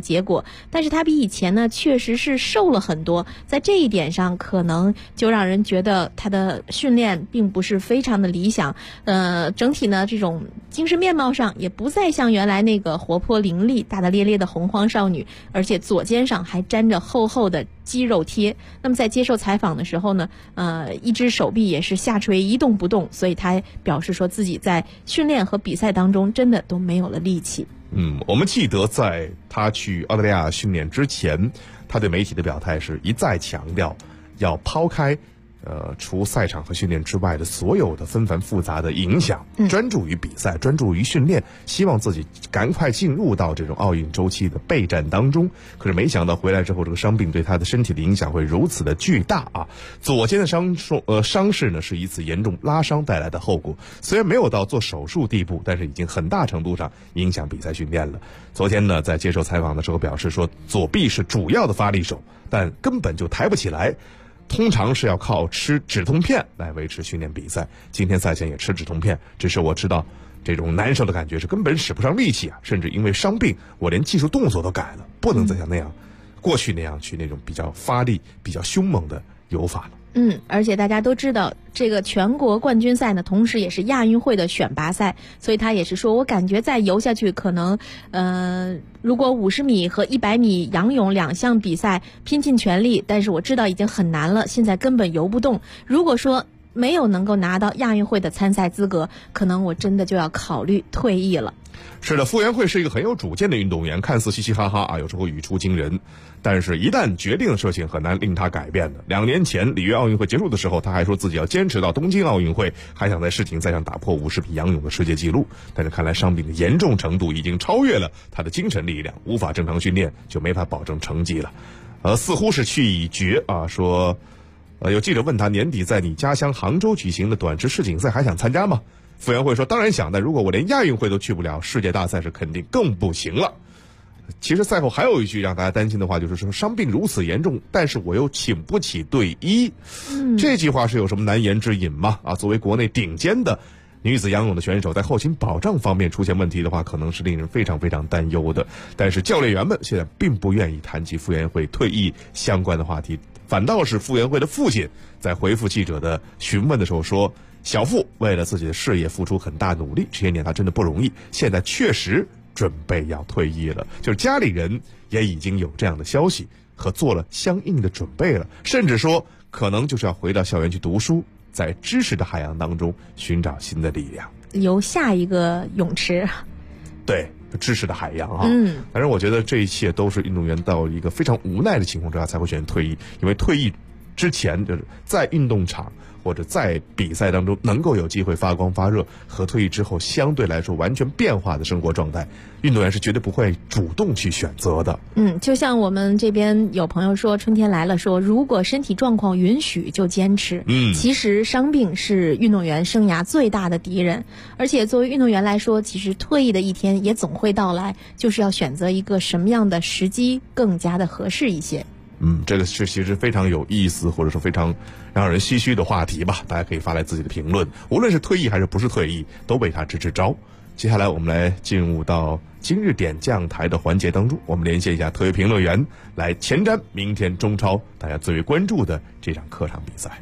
过，但是他比以前呢确实是瘦了很多，在这一点上可能就让人觉得他的训练并不是非常的理想，整体呢这种精神面貌上也不再像原来那个活泼伶俐、大大咧咧的洪荒少女，而且左肩上还沾着厚厚的肌肉贴。那么在接受采访的时候呢，一只手臂也是下垂一动不动，所以他表示说自己在训练和比赛当中真的都没有了力气。 我们记得在他去澳大利亚训练之前，他对媒体的表态是一再强调要抛开除赛场和训练之外的所有的纷繁复杂的影响，专注于比赛，专注于训练，希望自己赶快进入到这种奥运周期的备战当中。可是没想到回来之后，这个伤病对他的身体的影响会如此的巨大啊！左肩的伤势呢是一次严重拉伤带来的后果，虽然没有到做手术地步，但是已经很大程度上影响比赛训练了。昨天呢，在接受采访的时候表示说，左臂是主要的发力手，但根本就抬不起来。通常是要靠吃止痛片来维持训练比赛，今天赛前也吃止痛片，只是我知道这种难受的感觉是根本使不上力气啊，甚至因为伤病我连技术动作都改了，不能再像那样过去那样去那种比较发力比较凶猛的游法了。 而且大家都知道，这个全国冠军赛呢，同时也是亚运会的选拔赛，所以他也是说，我感觉再游下去，可能，如果50米和100米仰泳2项比赛拼尽全力，但是我知道已经很难了，现在根本游不动。如果说没有能够拿到亚运会的参赛资格，可能我真的就要考虑退役了。 是的，傅园慧是一个很有主见的运动员，看似嘻嘻哈哈啊，有时候语出惊人，但是一旦决定的事情很难令他改变的。2年前里约奥运会结束的时候，他还说自己要坚持到东京奥运会，还想在世锦赛上打破50米仰泳的世界纪录。但是看来伤病的严重程度已经超越了他的精神力量，无法正常训练，就没法保证成绩了。似乎是去已决啊，说有记者问他，年底在你家乡杭州举行的短池世锦赛还想参加吗？傅园慧说，当然想，但如果我连亚运会都去不了，世界大赛是肯定更不行了。其实赛后还有一句让大家担心的话，就是说伤病如此严重，但是我又请不起队医。这句话是有什么难言之隐吗？作为国内顶尖的女子仰泳的选手，在后勤保障方面出现问题的话，可能是令人非常非常担忧的。但是教练员们现在并不愿意谈及傅园慧退役相关的话题，反倒是傅园慧的父亲在回复记者的询问的时候说，小傅为了自己的事业付出很大努力，这些年他真的不容易，现在确实准备要退役了。就是家里人也已经有这样的消息和做了相应的准备了，甚至说可能就是要回到校园去读书，在知识的海洋当中寻找新的力量， 游下一个泳池。 对，知识的海洋啊。但是我觉得这一切都是运动员到一个非常无奈的情况之下才会选择退役，因为退役之前就是在运动场或者在比赛当中能够有机会发光发热，和退役之后相对来说完全变化的生活状态，运动员是绝对不会主动去选择的。 就像我们这边有朋友说，春天来了说，如果身体状况允许就坚持。其实伤病是运动员生涯最大的敌人，而且作为运动员来说，其实退役的一天也总会到来，就是要选择一个什么样的时机更加的合适一些。 这个是其实非常有意思，或者说非常让人唏嘘的话题吧。大家可以发来自己的评论，无论是退役还是不是退役，都为他支支招。接下来我们来进入到今日点将台的环节当中，我们连线一下特约评论员，来前瞻明天中超大家最为关注的这场客场比赛。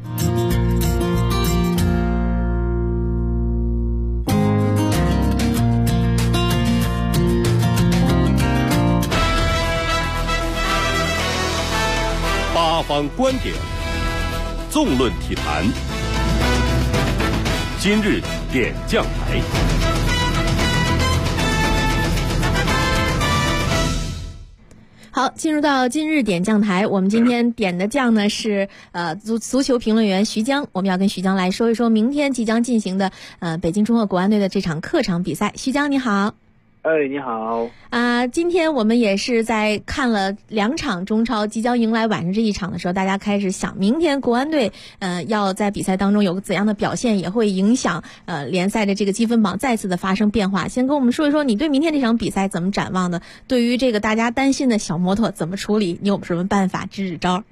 八方观点，纵论体坛，今日点将台。 好，进入到今日点将台，我们今天点的将呢是足球评论员徐江，我们要跟徐江来说一说明天即将进行的北京中赫国安队的这场客场比赛。徐江你好。 你好。 今天我们也是在看了2场中超，即将迎来晚上这一场的时候，大家开始想明天国安队要在比赛当中有个怎样的表现，也会影响联赛的这个积分榜再次的发生变化。先跟我们说一说你对明天这场比赛怎么展望的？对于这个大家担心的小摩托怎么处理？你有什么办法支支招？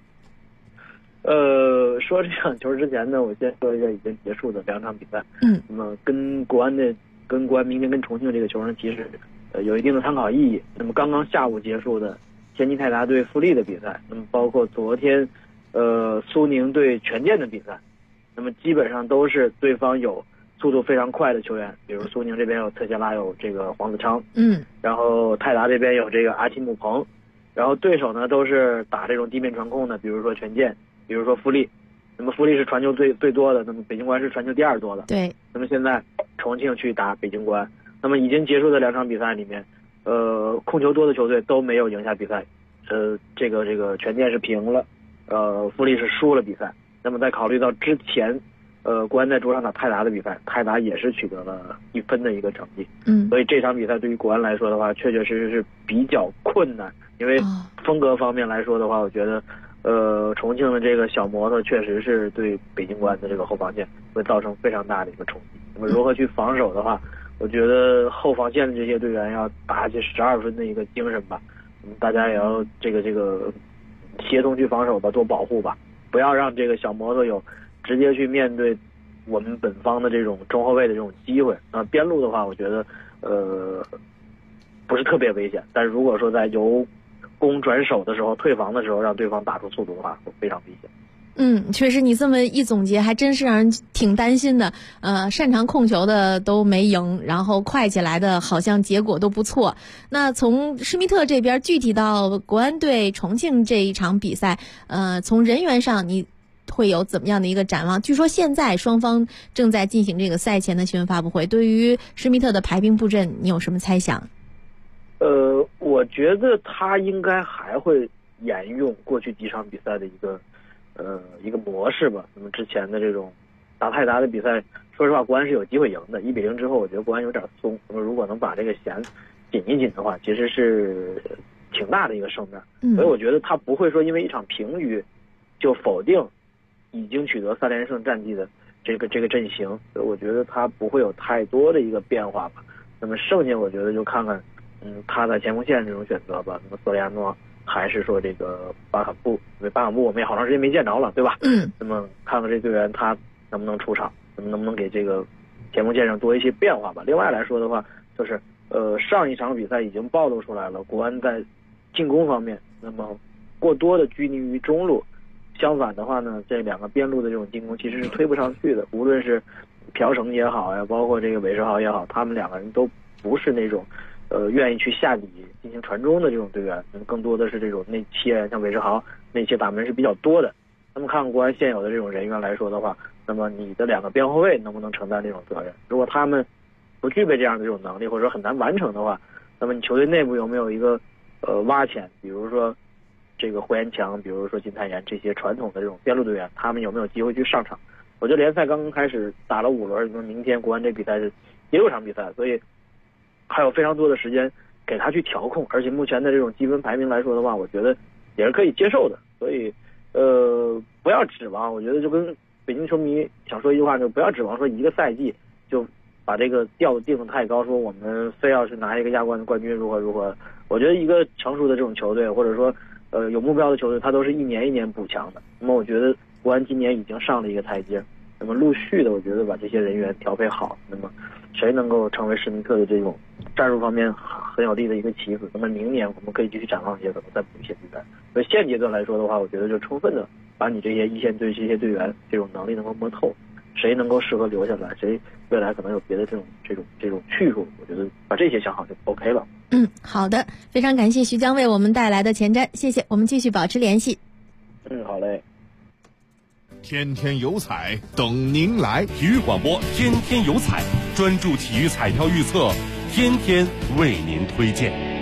说这场球之前呢，我先说一下已经结束的2场比赛。那么跟国安明天跟重庆这个球呢，其实有一定的参考意义。那么刚刚下午结束的天津泰达对富力的比赛，那么包括昨天苏宁对权健的比赛，那么基本上都是对方有速度非常快的球员，比如苏宁这边有特谢拉，有这个黄子昌，然后泰达这边有这个阿奇姆彭，然后对手呢都是打这种地面传控的，比如说权健，比如说富力。那么富力是传球最多的，那么北京国安是传球第2多的。 对。 那么现在重庆去打北京国安，那么已经结束的2场比赛里面，控球多的球队都没有赢下比赛，这个权健是平了，富力是输了比赛。那么再考虑到之前，国安在主场打泰达的比赛，泰达也是取得了1分的一个成绩。所以这场比赛对于国安来说的话，确确实实是比较困难，因为风格方面来说的话，我觉得。重庆的这个小摩托确实是对北京国安的这个后防线会造成非常大的一个冲击。那么如何去防守的话，我觉得后防线的这些队员要打起12分的一个精神吧。大家也要这个协同去防守吧，多保护吧，不要让这个小摩托有直接去面对我们本方的这种中后卫的这种机会。边路的话，我觉得不是特别危险，但是如果说在由攻转守的时候，退防的时候，让对方打出速度的话，会非常危险。 确实，你这么一总结，还真是让人挺担心的。擅长控球的都没赢，然后快起来的好像结果都不错。那从施密特这边具体到国安对重庆这一场比赛，从人员上你会有怎么样的一个展望？据说现在双方正在进行这个赛前的新闻发布会，对于施密特的排兵布阵，你有什么猜想？ 我觉得他应该还会沿用过去几场比赛的一个模式吧。那么之前的这种打泰达的比赛，说实话国安是有机会赢的，1-0之后我觉得国安有点松。那么如果能把这个弦紧一紧的话，其实是挺大的一个胜面。所以我觉得他不会说因为一场平局就否定已经取得3连胜战绩的这个阵型，所以我觉得他不会有太多的一个变化吧。那么剩下我觉得就看看他在前锋线这种选择吧。那么索里亚诺还是说这个巴坎布，因为巴坎布我们也好长时间没见着了，对吧？那么看看这队员他能不能出场，能不能给这个前锋线上多一些变化吧。另外来说的话，就是上一场比赛已经暴露出来了，国安在进攻方面那么过多的拘泥于中路，相反的话呢，这2个边路的这种进攻其实是推不上去的。无论是朴成也好呀，包括这个韦世豪也好，他们2个人都不是那种愿意去下底进行传中的这种队员，更多的是这种内切，像韦世豪内切打门是比较多的。那么看国安现有的这种人员来说的话，那么你的2个边后卫能不能承担这种责任？如果他们不具备这样的这种能力，或者说很难完成的话，那么你球队内部有没有一个挖潜？比如说这个霍元强，比如说金泰妍这些传统的这种边路队员，他们有没有机会去上场？我觉得联赛刚刚开始打了5轮，明天国安这比赛是第6场比赛，所以还有非常多的时间给他去调控，而且目前的这种积分排名来说的话，我觉得也是可以接受的。所以不要指望，我觉得就跟北京球迷想说一句话，就不要指望说一个赛季就把这个调定得太高，说我们非要是拿一个亚冠的冠军如何如何。我觉得一个成熟的这种球队，或者说有目标的球队，它都是一年一年补强的。那么我觉得国安今年已经上了一个台阶，那么陆续的我觉得把这些人员调配好，那么谁能够成为施密特的这种战术方面很有力的一个棋子，那么明年我们可以继续展望一些，可能再补一些比赛。所以现阶段来说的话，我觉得就充分的把你这些一线队这些队员这种能力能够摸透，谁能够适合留下来，谁未来可能有别的这种去处，我觉得把这些想好就 OK 了。 好的，非常感谢徐江为我们带来的前瞻，谢谢，我们继续保持联系。 好嘞。 天天有彩等您来， 体育广播天天有彩，专注体育彩票预测，天天为您推荐。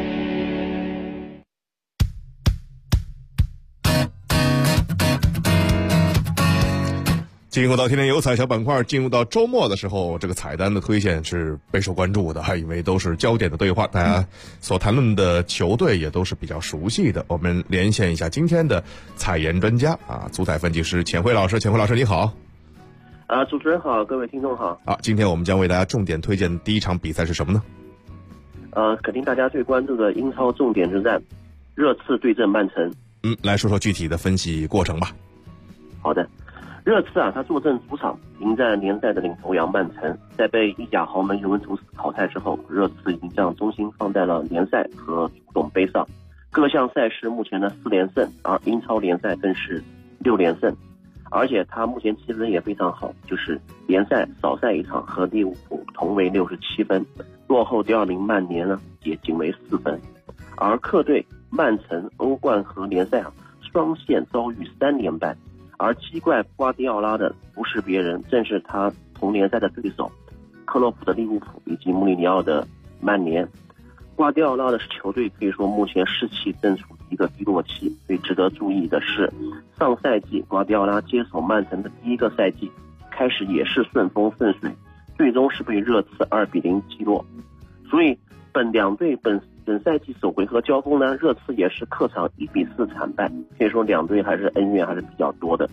进入到天天有彩小板块，进入到周末的时候，这个彩单的推荐是备受关注的，因为都是焦点的对话，大家所谈论的球队也都是比较熟悉的。我们连线一下今天的彩研专家足彩分析师钱辉老师。钱辉老师你好。 主持人好，各位听众好。 今天我们将为大家重点推荐的第一场比赛是什么呢？ 肯定大家最关注的英超重点之战，热刺对阵曼城。 来说说具体的分析过程吧。 好的。 热刺他坐镇主场迎战联赛的领头羊曼城，在被意甲豪门尤文图斯淘汰之后，热刺已经将重心放在了联赛和足总杯上，各项赛事目前的4连胜，而英超联赛更是6连胜，而且他目前气氛也非常好，就是联赛少赛一场，和利物浦同为67分，落后第2名曼联呢也仅为4分，而客队曼城欧冠和联赛双线遭遇3连败。而击败瓜迪奥拉的不是别人，正是他同联赛的对手克洛普的利物浦以及穆里尼奥的曼联。瓜迪奥拉的球队可以说目前士气正处于一个低落期，最值得注意的是，上赛季瓜迪奥拉接手曼城的第1个赛季开始也是顺风顺水，最终是被热刺2-0击落。所以两队本赛季首回合交锋呢，热刺也是客场1-4惨败，可以说两队还是恩怨还是比较多的。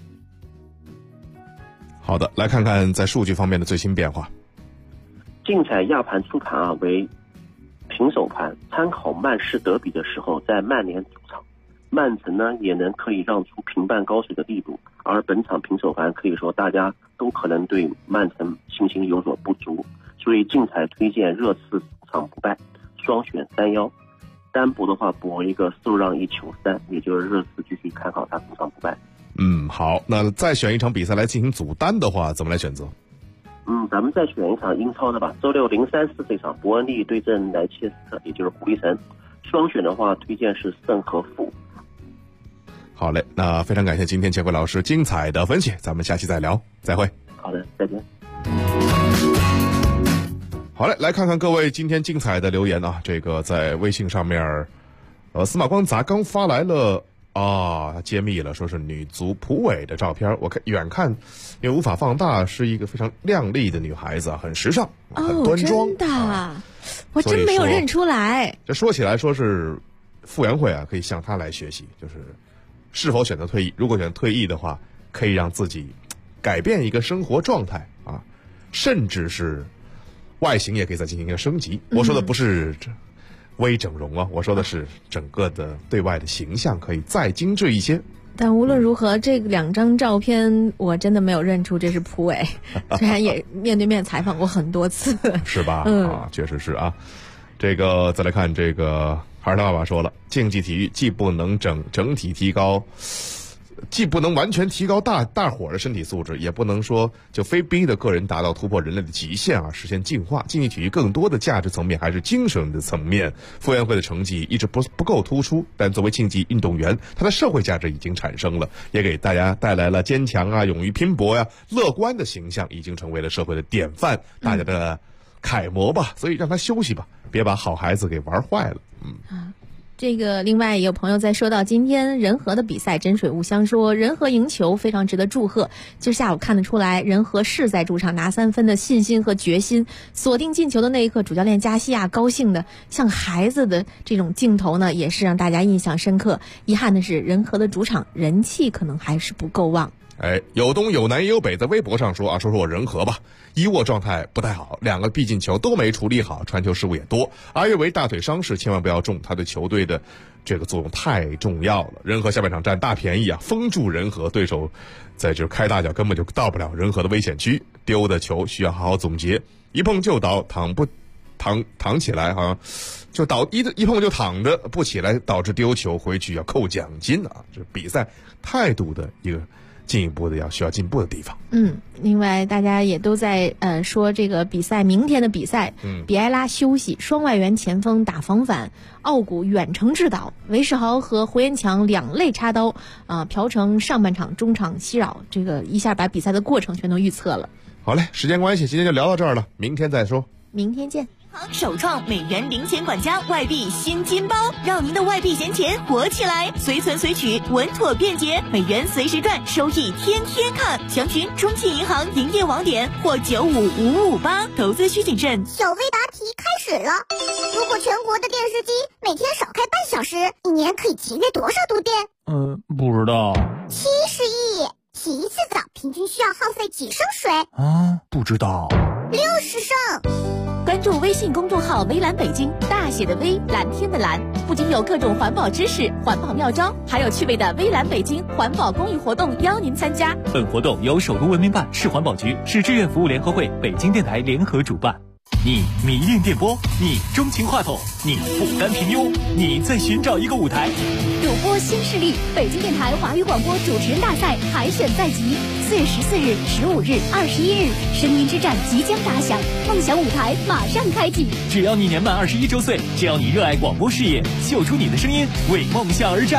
好的，来看看在数据方面的最新变化。 竞彩亚盘初盘为平手盘，参考曼市德比的时候，在曼联主场，曼城呢也能可以让出平半高水的力度，而本场平手盘可以说大家都可能对曼城信心有所不足，所以竞彩推荐热刺主场不败，双选3-1，单博的话博一个受让1球3，也就是热刺继续看好他主场不败。 好，那再选一场比赛来进行组单的话，怎么来选择？ 咱们再选一场英超的吧。周六034这场，伯恩利对阵莱切斯特，也就是狐狸城。双选的话，推荐是胜和负。 好嘞，那非常感谢今天建辉老师精彩的分析，咱们下期再聊，再会。 好的，再见。 好嘞，来看看各位今天精彩的留言啊！这个在微信上面，司马光杂刚发来了他揭秘了，说是女足蒲伟的照片。我看远看，因为无法放大，是一个非常靓丽的女孩子啊，很时尚，很端庄。 真的，我真没有认出来。 这说起来说是傅园慧啊，可以向她来学习，就是是否选择退役。如果选择退役的话，可以让自己改变一个生活状态啊，甚至是外形也可以再进行一个升级。我说的不是微整容啊，我说的是整个的对外的形象可以再精致一些。 但无论如何，这2张照片我真的没有认出这是蒲伟，虽然也面对面采访过很多次， 是吧？确实是啊。这个再来看这个孩儿他爸爸说了，竞技体育既不能整体提高，既不能完全提高大伙儿的身体素质，也不能说就非逼的个人达到突破人类的极限啊，实现进化。竞技体育更多的价值层面还是精神的层面。傅园慧的成绩一直不够突出，但作为竞技运动员，他的社会价值已经产生了，也给大家带来了坚强啊、勇于拼搏呀、乐观的形象，已经成为了社会的典范，大家的楷模吧。所以让他休息吧，别把好孩子给玩坏了。 这个另外也有朋友在说到今天仁和的比赛，真水无香说仁和赢球非常值得祝贺。今儿下午看得出来，仁和是在主场拿3分的信心和决心。锁定进球的那一刻，主教练加西亚高兴的像孩子的这种镜头呢，也是让大家印象深刻。遗憾的是，仁和的主场人气可能还是不够旺。 有东有南也有北，在微博上说我仁和吧，伊沃状态不太好，2个必进球都没处理好，传球失误也多。阿约维大腿伤势千万不要中，他对球队的这个作用太重要了。仁和下半场占大便宜啊，封住仁和，对手在这开大脚根本就到不了仁和的危险区，丢的球需要好好总结，一碰就倒，躺起来好像就倒，一碰就躺着不起来，导致丢球，回去要扣奖金啊！这是比赛态度的一个进一步的需要进步的地方。 另外大家也都在说这个比赛，明天的比赛，比埃拉休息，双外援前锋打防反，奥古远程制导，韦世豪和胡延强2肋插刀朴成上半场中场袭扰，这个一下把比赛的过程全都预测了。 好嘞，时间关系今天就聊到这儿了，明天再说。 明天见。 首创美元零钱管家外币新金包，让您的外币闲钱活起来，随存随取，稳妥便捷，美元随时赚，收益天天看。详询中信银行营业网点或95558，投资需谨慎。 小微答题开始了。如果全国的电视机每天少开半小时，一年可以节约多少度电？ 不知道。 70亿。洗一次澡平均需要耗费几升水？ 不知道。 60升。 关注注微信公众号“微蓝北京”，大写的微，蓝天的蓝。不仅有各种环保知识、环保妙招，还有趣味的微蓝北京环保公益活动邀您参加。 本活动由首都文明办、市环保局、市志愿服务联合会、北京电台联合主办。你迷恋电波，你钟情话筒，你不甘平庸，你在寻找一个舞台。 主播新势力，北京电台华语广播主持人大赛海选在即，4月14日、15日、21日，声音之战即将打响，梦想舞台马上开启。 只要你年满21周岁，只要你热爱广播事业，秀出你的声音，为梦想而战。